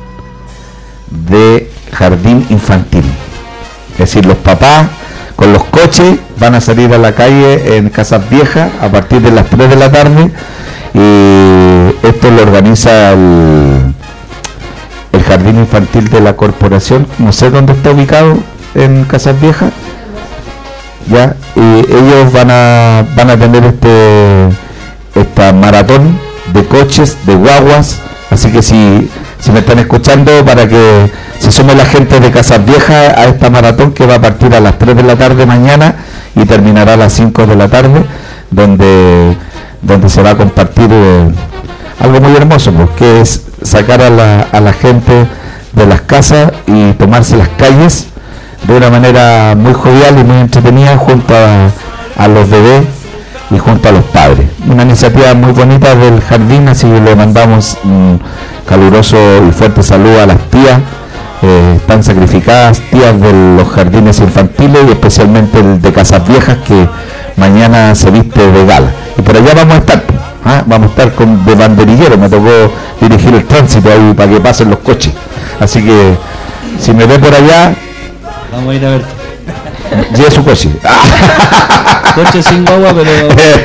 de jardín infantil, es decir, los papás con los coches van a salir a la calle en Casas Viejas a partir de las tres de la tarde, y esto lo organiza el, el jardín infantil de la corporación, no sé dónde está ubicado en Casas Viejas, ya, y ellos van a van a tener este esta maratón de coches, de guaguas, así que si si me están escuchando, para que se sume la gente de Casas Viejas a esta maratón que va a partir a las tres de la tarde mañana y terminará a las cinco de la tarde, donde donde se va a compartir eh, algo muy hermoso, pues, que es sacar a la, a la gente de las casas y tomarse las calles de una manera muy jovial y muy entretenida junto a, a los bebés y junto a los padres. Una iniciativa muy bonita del jardín, así que le mandamos un caluroso y fuerte saludo a las tías, eh, tan sacrificadas, tías de los jardines infantiles, y especialmente el de Casas Viejas, que mañana se viste de gala. Y por allá vamos a estar, ¿ah? Vamos a estar con de banderillero, me tocó dirigir el tránsito ahí para que pasen los coches. Así que si me ve por allá, vamos a ir a verte. Lleve su coche. Coche sin guagua, pero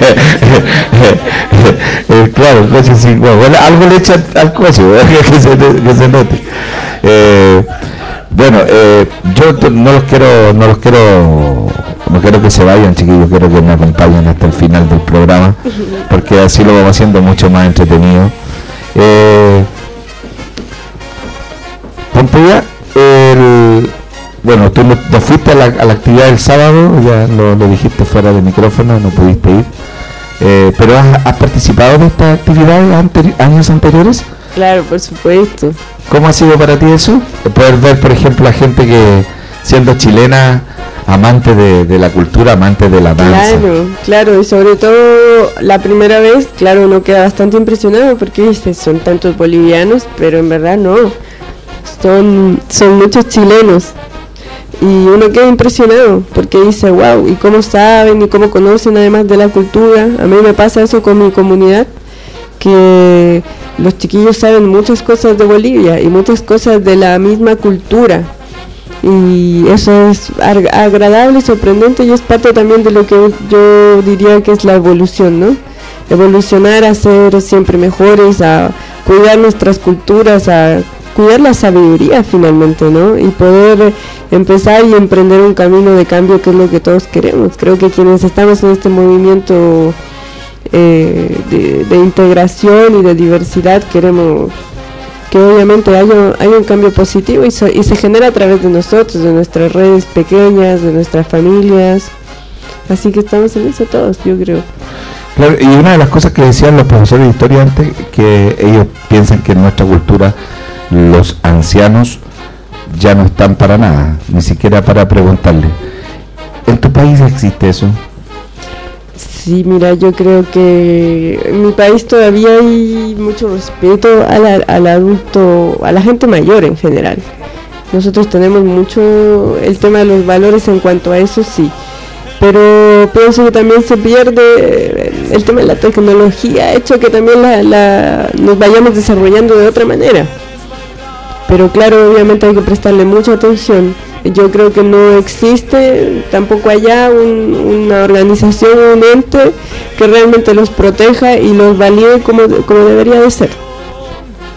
eh, claro, coche sin guagua. Bueno, algo le echa al coche, que se, que se note. Eh, bueno, eh, yo t- no los quiero, no los quiero, no quiero que se vayan, chiquillos. Quiero que me acompañen hasta el final del programa, porque así lo vamos haciendo mucho más entretenido. Eh, Pompeya, el Bueno, tú no, no fuiste a la, a la actividad del sábado, ya lo, lo dijiste fuera del micrófono, no pudiste ir, eh, pero has, has participado de estas actividades anteri- años anteriores. Claro, por supuesto. ¿Cómo ha sido para ti eso? Poder ver, por ejemplo, a gente que, siendo chilena, amante de, de la cultura, amante de la danza. Claro, claro, y sobre todo la primera vez, claro, uno queda bastante impresionado porque ¿viste? Son tantos bolivianos, pero en verdad no, son, son muchos chilenos. Y uno queda impresionado porque dice, wow, y cómo saben y cómo conocen además de la cultura. A mí me pasa eso con mi comunidad, que los chiquillos saben muchas cosas de Bolivia y muchas cosas de la misma cultura. Y eso es ag- agradable y sorprendente, y es parte también de lo que yo diría que es la evolución, ¿no? Evolucionar a ser siempre mejores, a cuidar nuestras culturas, a cuidar la sabiduría finalmente, ¿no? Y poder empezar y emprender un camino de cambio, que es lo que todos queremos. Creo que quienes estamos en este movimiento eh, de, de integración y de diversidad, queremos que obviamente haya, haya un cambio positivo, y, so, y se genera a través de nosotros, de nuestras redes pequeñas, de nuestras familias. Así que estamos en eso todos, yo creo. Claro, y una de las cosas que decían los profesores de historia antes, que ellos piensan que en nuestra cultura los ancianos ya no están para nada, ni siquiera para preguntarle. ¿En tu país existe eso? Sí, mira, yo creo que en mi país todavía hay mucho respeto a la, al adulto, a la gente mayor en general. Nosotros tenemos mucho el tema de los valores en cuanto a eso, sí. Pero pienso que también se pierde el tema de la tecnología, ha hecho que también la, la, nos vayamos desarrollando de otra manera. Pero claro, obviamente hay que prestarle mucha atención. Yo creo que no existe tampoco allá un, una organización, un ente que realmente los proteja y los valide como, como debería de ser.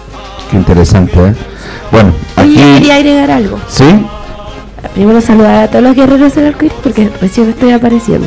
Qué interesante, ¿eh? Bueno, aquí... Oye, quería agregar algo. ¿Sí? Primero saludar a todos los guerreros del arcoíris porque recién estoy apareciendo.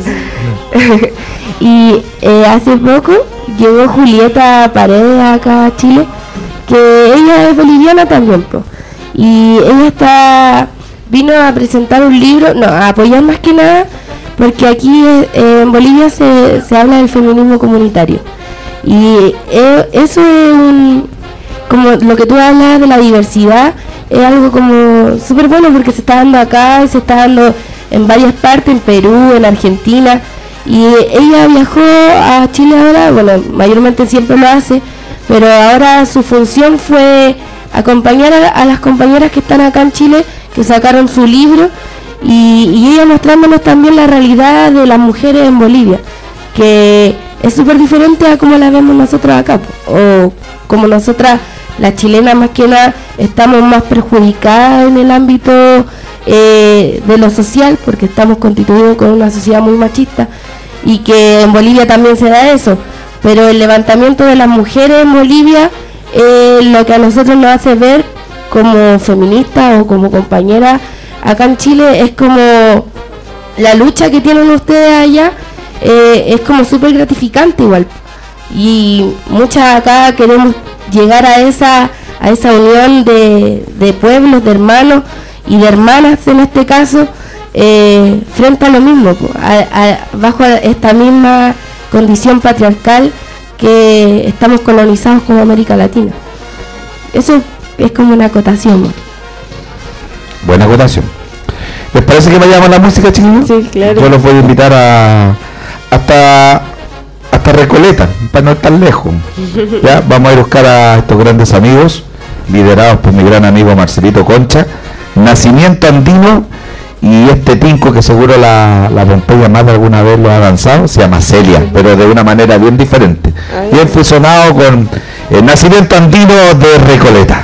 Y eh, hace poco llegó Julieta Paredes acá a Chile, que ella es boliviana también, po. Y ella está vino a presentar un libro, no, a apoyar más que nada, porque aquí eh, en Bolivia se, se habla del feminismo comunitario. Y eh, eso es un, como lo que tú hablas de la diversidad, es algo como súper bueno porque se está dando acá, se está dando en varias partes, en Perú, en Argentina. Y ella viajó a Chile ahora, bueno, mayormente siempre lo hace, pero ahora su función fue acompañar a, a las compañeras que están acá en Chile, que sacaron su libro, y, y ella mostrándonos también la realidad de las mujeres en Bolivia, que es súper diferente a como la vemos nosotros acá, o como nosotras, las chilenas más que nada, estamos más perjudicadas en el ámbito eh, de lo social, porque estamos constituidos con una sociedad muy machista, y que en Bolivia también se da eso, pero el levantamiento de las mujeres en Bolivia, eh, lo que a nosotros nos hace ver como feministas o como compañeras acá en Chile, es como la lucha que tienen ustedes allá, eh, es como súper gratificante igual, y muchas acá queremos llegar a esa a esa unión de, de pueblos, de hermanos y de hermanas en este caso, eh, frente a lo mismo, a, a, bajo esta misma condición patriarcal que estamos colonizados como América Latina. Eso es como una acotación, ¿no? Buena acotación. ¿Les parece que vayamos a la música, chiquillos? Sí, claro. Yo los voy a invitar a hasta hasta Recoleta, para no estar lejos. Ya vamos a ir a buscar a estos grandes amigos, liderados por mi gran amigo Marcelito Concha, Nacimiento Andino, y este tinco que seguro la, la Pompeya más de alguna vez lo ha avanzado, se llama Celia, pero de una manera bien diferente, bien fusionado con el Nacimiento Andino de Recoleta.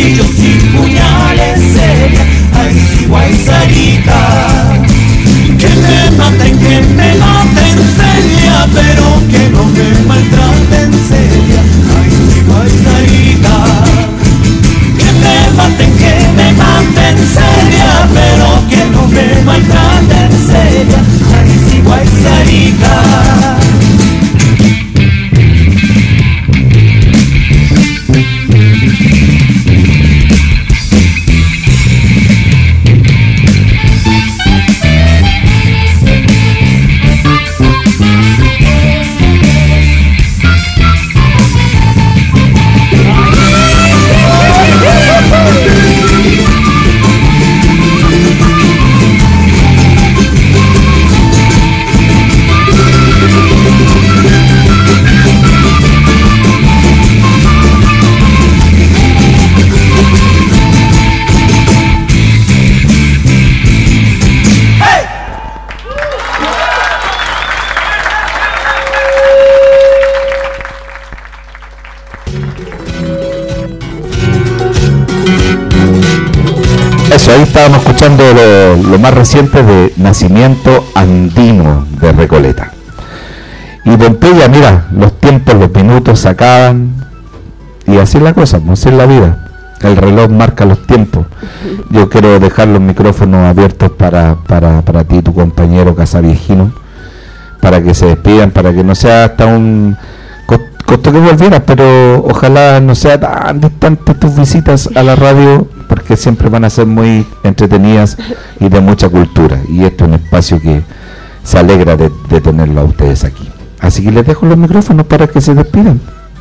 cuchillos y puñales seria. Ay, sí, Guaisarita. Que me maten, que me maten seria, pero que no me maltraten seria. Ay, sí, Guaisarita. Que me maten, que me maten seria, pero que no me maltraten seria. Ay, sí, Guaisarita. Eso, ahí estábamos escuchando lo, lo más reciente de Nacimiento Andino de Recoleta. Y Pompeya, mira, los tiempos, los minutos se acaban, y así es la cosa, así es la vida. El reloj marca los tiempos. Yo quiero dejar los micrófonos abiertos para, para, para ti, tu compañero Casaviejino, para que se despidan, para que no sea hasta un... Costó que volvieras, pero ojalá no sea tan distante tus visitas a la radio, porque siempre van a ser muy entretenidas y de mucha cultura. Y este es un espacio que se alegra de, de tenerlo a ustedes aquí. Así que les dejo los micrófonos para que se despidan.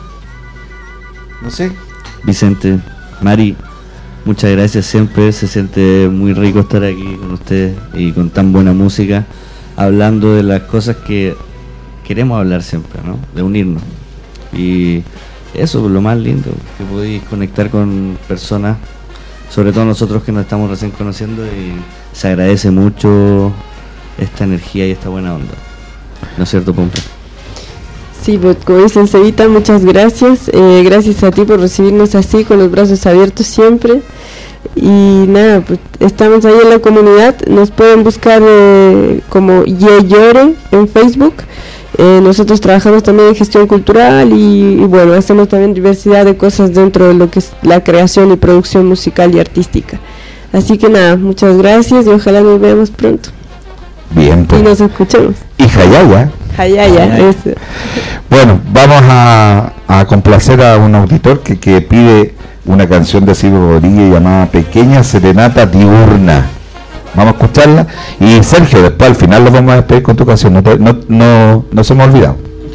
No sé. Vicente, Mari, muchas gracias siempre. Se siente muy rico estar aquí con ustedes y con tan buena música, hablando de las cosas que queremos hablar siempre, ¿no? De unirnos. Y eso es lo más lindo, que podéis conectar con personas, sobre todo nosotros que nos estamos recién conociendo, y se agradece mucho esta energía y esta buena onda. ¿No es cierto, Pompe? Sí, pues, como dicen Cevita, muchas gracias. Eh, gracias a ti por recibirnos así, con los brazos abiertos siempre. Y nada, pues estamos ahí en la comunidad. Nos pueden buscar eh, como Ye Llore en Facebook. Eh, nosotros trabajamos también en gestión cultural y, y bueno, hacemos también diversidad de cosas dentro de lo que es la creación y producción musical y artística. Así que nada, muchas gracias y ojalá nos veamos pronto. Bien, pues. Y nos escuchemos. Y Jayaya. Jayaya, eso. Bueno, vamos a, a complacer a un auditor que, que pide una canción de Silvio Rodríguez llamada Pequeña Serenata Diurna. Vamos a escucharla. Y Sergio, después al final lo vamos a despedir con tu canción. No, te, no, no, no se me ha olvidado.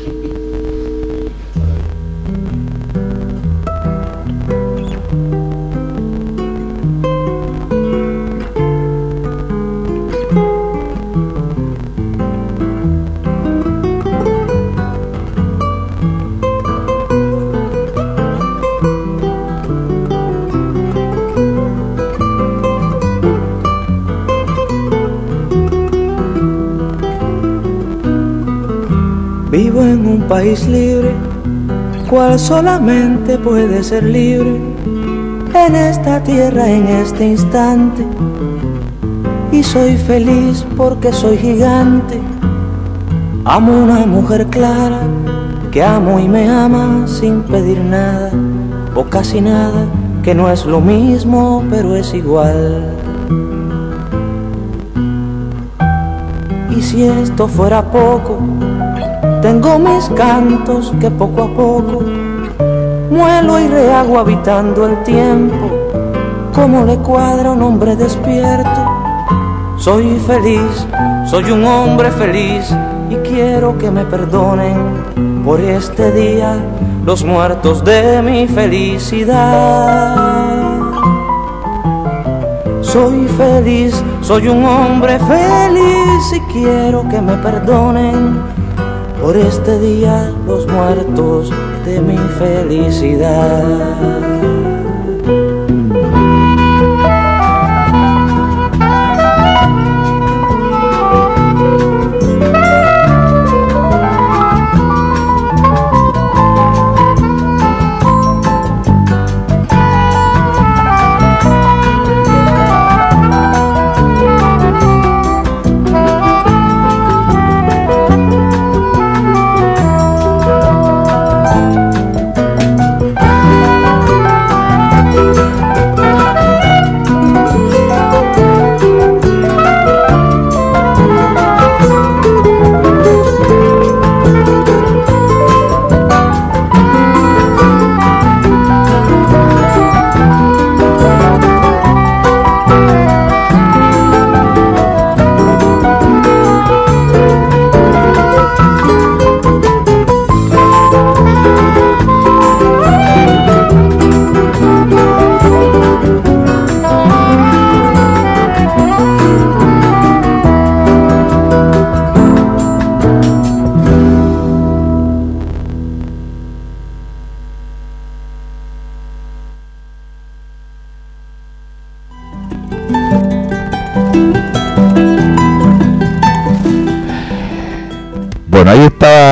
Vivo en un país libre, cual solamente puede ser libre en esta tierra, en este instante. Y soy feliz porque soy gigante. Amo una mujer clara, que amo y me ama sin pedir nada, o casi nada, que no es lo mismo, pero es igual. Y si esto fuera poco, tengo mis cantos que poco a poco muelo y rehago habitando el tiempo, como le cuadra a un hombre despierto. Soy feliz, soy un hombre feliz, y quiero que me perdonen por este día los muertos de mi felicidad. Soy feliz, soy un hombre feliz, y quiero que me perdonen por este día los muertos de mi felicidad.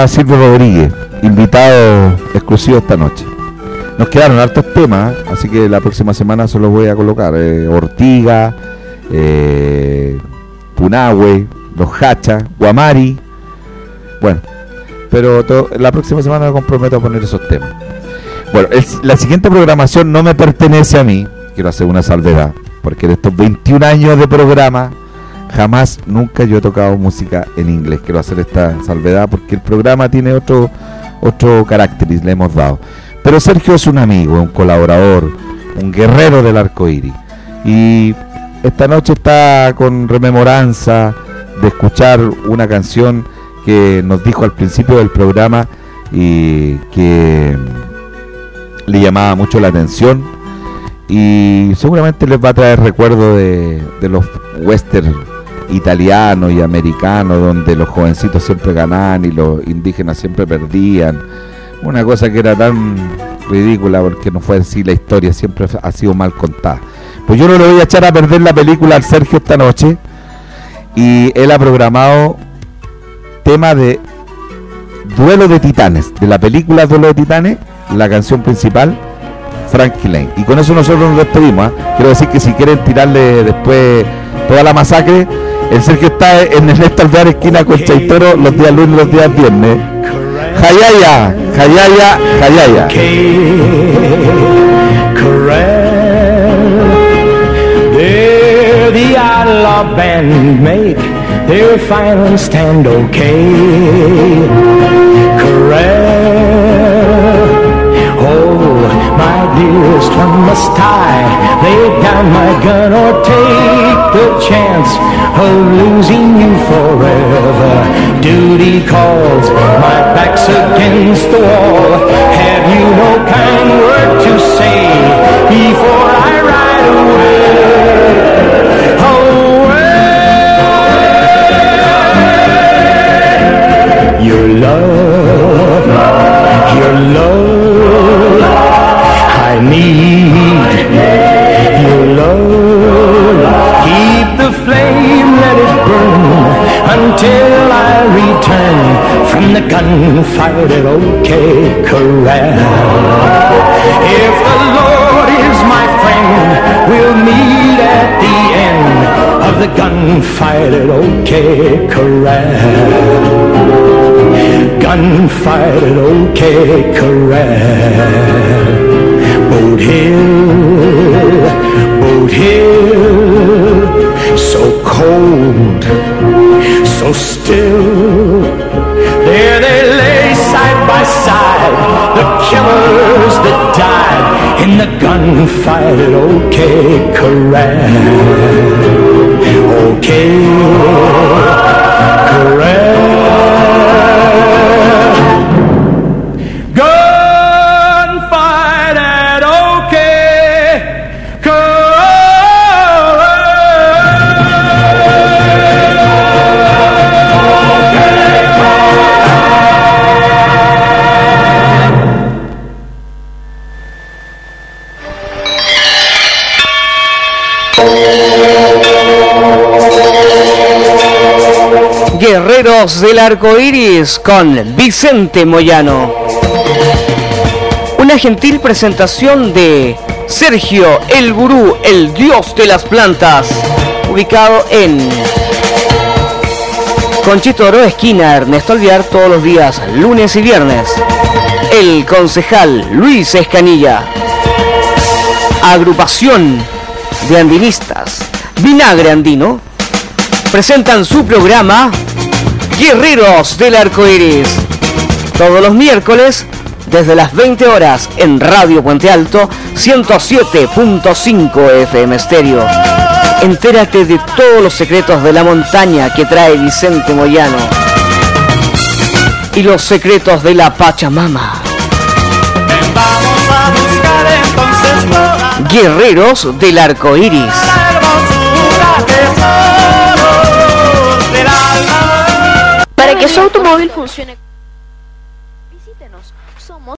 está Silvio Rodríguez, invitado exclusivo esta noche. Nos quedaron hartos temas, así que la próxima semana se los voy a colocar. Eh, Ortiga, eh, Punahue, Los Hachas, Guamari. Bueno, pero to- la próxima semana me comprometo a poner esos temas. Bueno, el, la siguiente programación no me pertenece a mí. Quiero hacer una salvedad, porque en estos veintiún años de programa jamás, nunca yo he tocado música en inglés. Quiero hacer esta salvedad porque el programa tiene otro otro carácter y le hemos dado. Pero Sergio es un amigo, un colaborador, un guerrero del arco iris. Y esta noche está con rememoranza de escuchar una canción que nos dijo al principio del programa y que le llamaba mucho la atención. Y seguramente les va a traer recuerdo de, de los western italianos y americanos, donde los jovencitos siempre ganaban y los indígenas siempre perdían. Una cosa que era tan ridícula, porque no fue así la historia, siempre ha sido mal contada. Pues yo no le voy a echar a perder la película al Sergio esta noche, y él ha programado tema de Duelo de Titanes, de la película Duelo de Titanes, la canción principal, Frankie Lane. Y con eso nosotros nos despedimos, ¿eh? Quiero decir que si quieren tirarle después toda la masacre, el Sergio está en el Néstor Alvear esquina con Chaitoro los días lunes y los días viernes. Jayaya, Jayaya, Jayaya. There the outlaw band make their final stand, okay. Corral, oh my dearest one, must I lay down my gun or take the chance of losing you forever? Duty calls, my back's against the wall. Have you no kind word to say before I ride away? Away. Your love, your love, I need your love. Keep the flame, let it burn until I return from the gunfight at OK Corral. If the Lord is my friend, we'll meet at the end of the gunfight at OK Corral. Gunfight at OK Corral. Boat Hill, Boat Hill, so cold, so still. There they lay side by side, the killers that died in the gunfight at OK Corral. OK Corral. Gunfight at OK Guerreros del Arco Iris con Vicente Moyano. Una gentil presentación de Sergio, el gurú, el dios de las plantas, ubicado en Conchito Oro, esquina Ernesto Alvear, todos los días, lunes y viernes. El concejal Luis Escanilla. Agrupación de andinistas Vinagre Andino presentan su programa Guerreros del Arco Iris, todos los miércoles desde las veinte horas en Radio Puente Alto ciento siete punto cinco F M Stereo. Entérate de todos los secretos de la montaña que trae Vicente Moyano y los secretos de la Pachamama. Vamos a buscar entonces toda Guerreros del Arco Iris. la hermosura, tesoros del alma. Para que su automóvil funcione, visítenos. Somos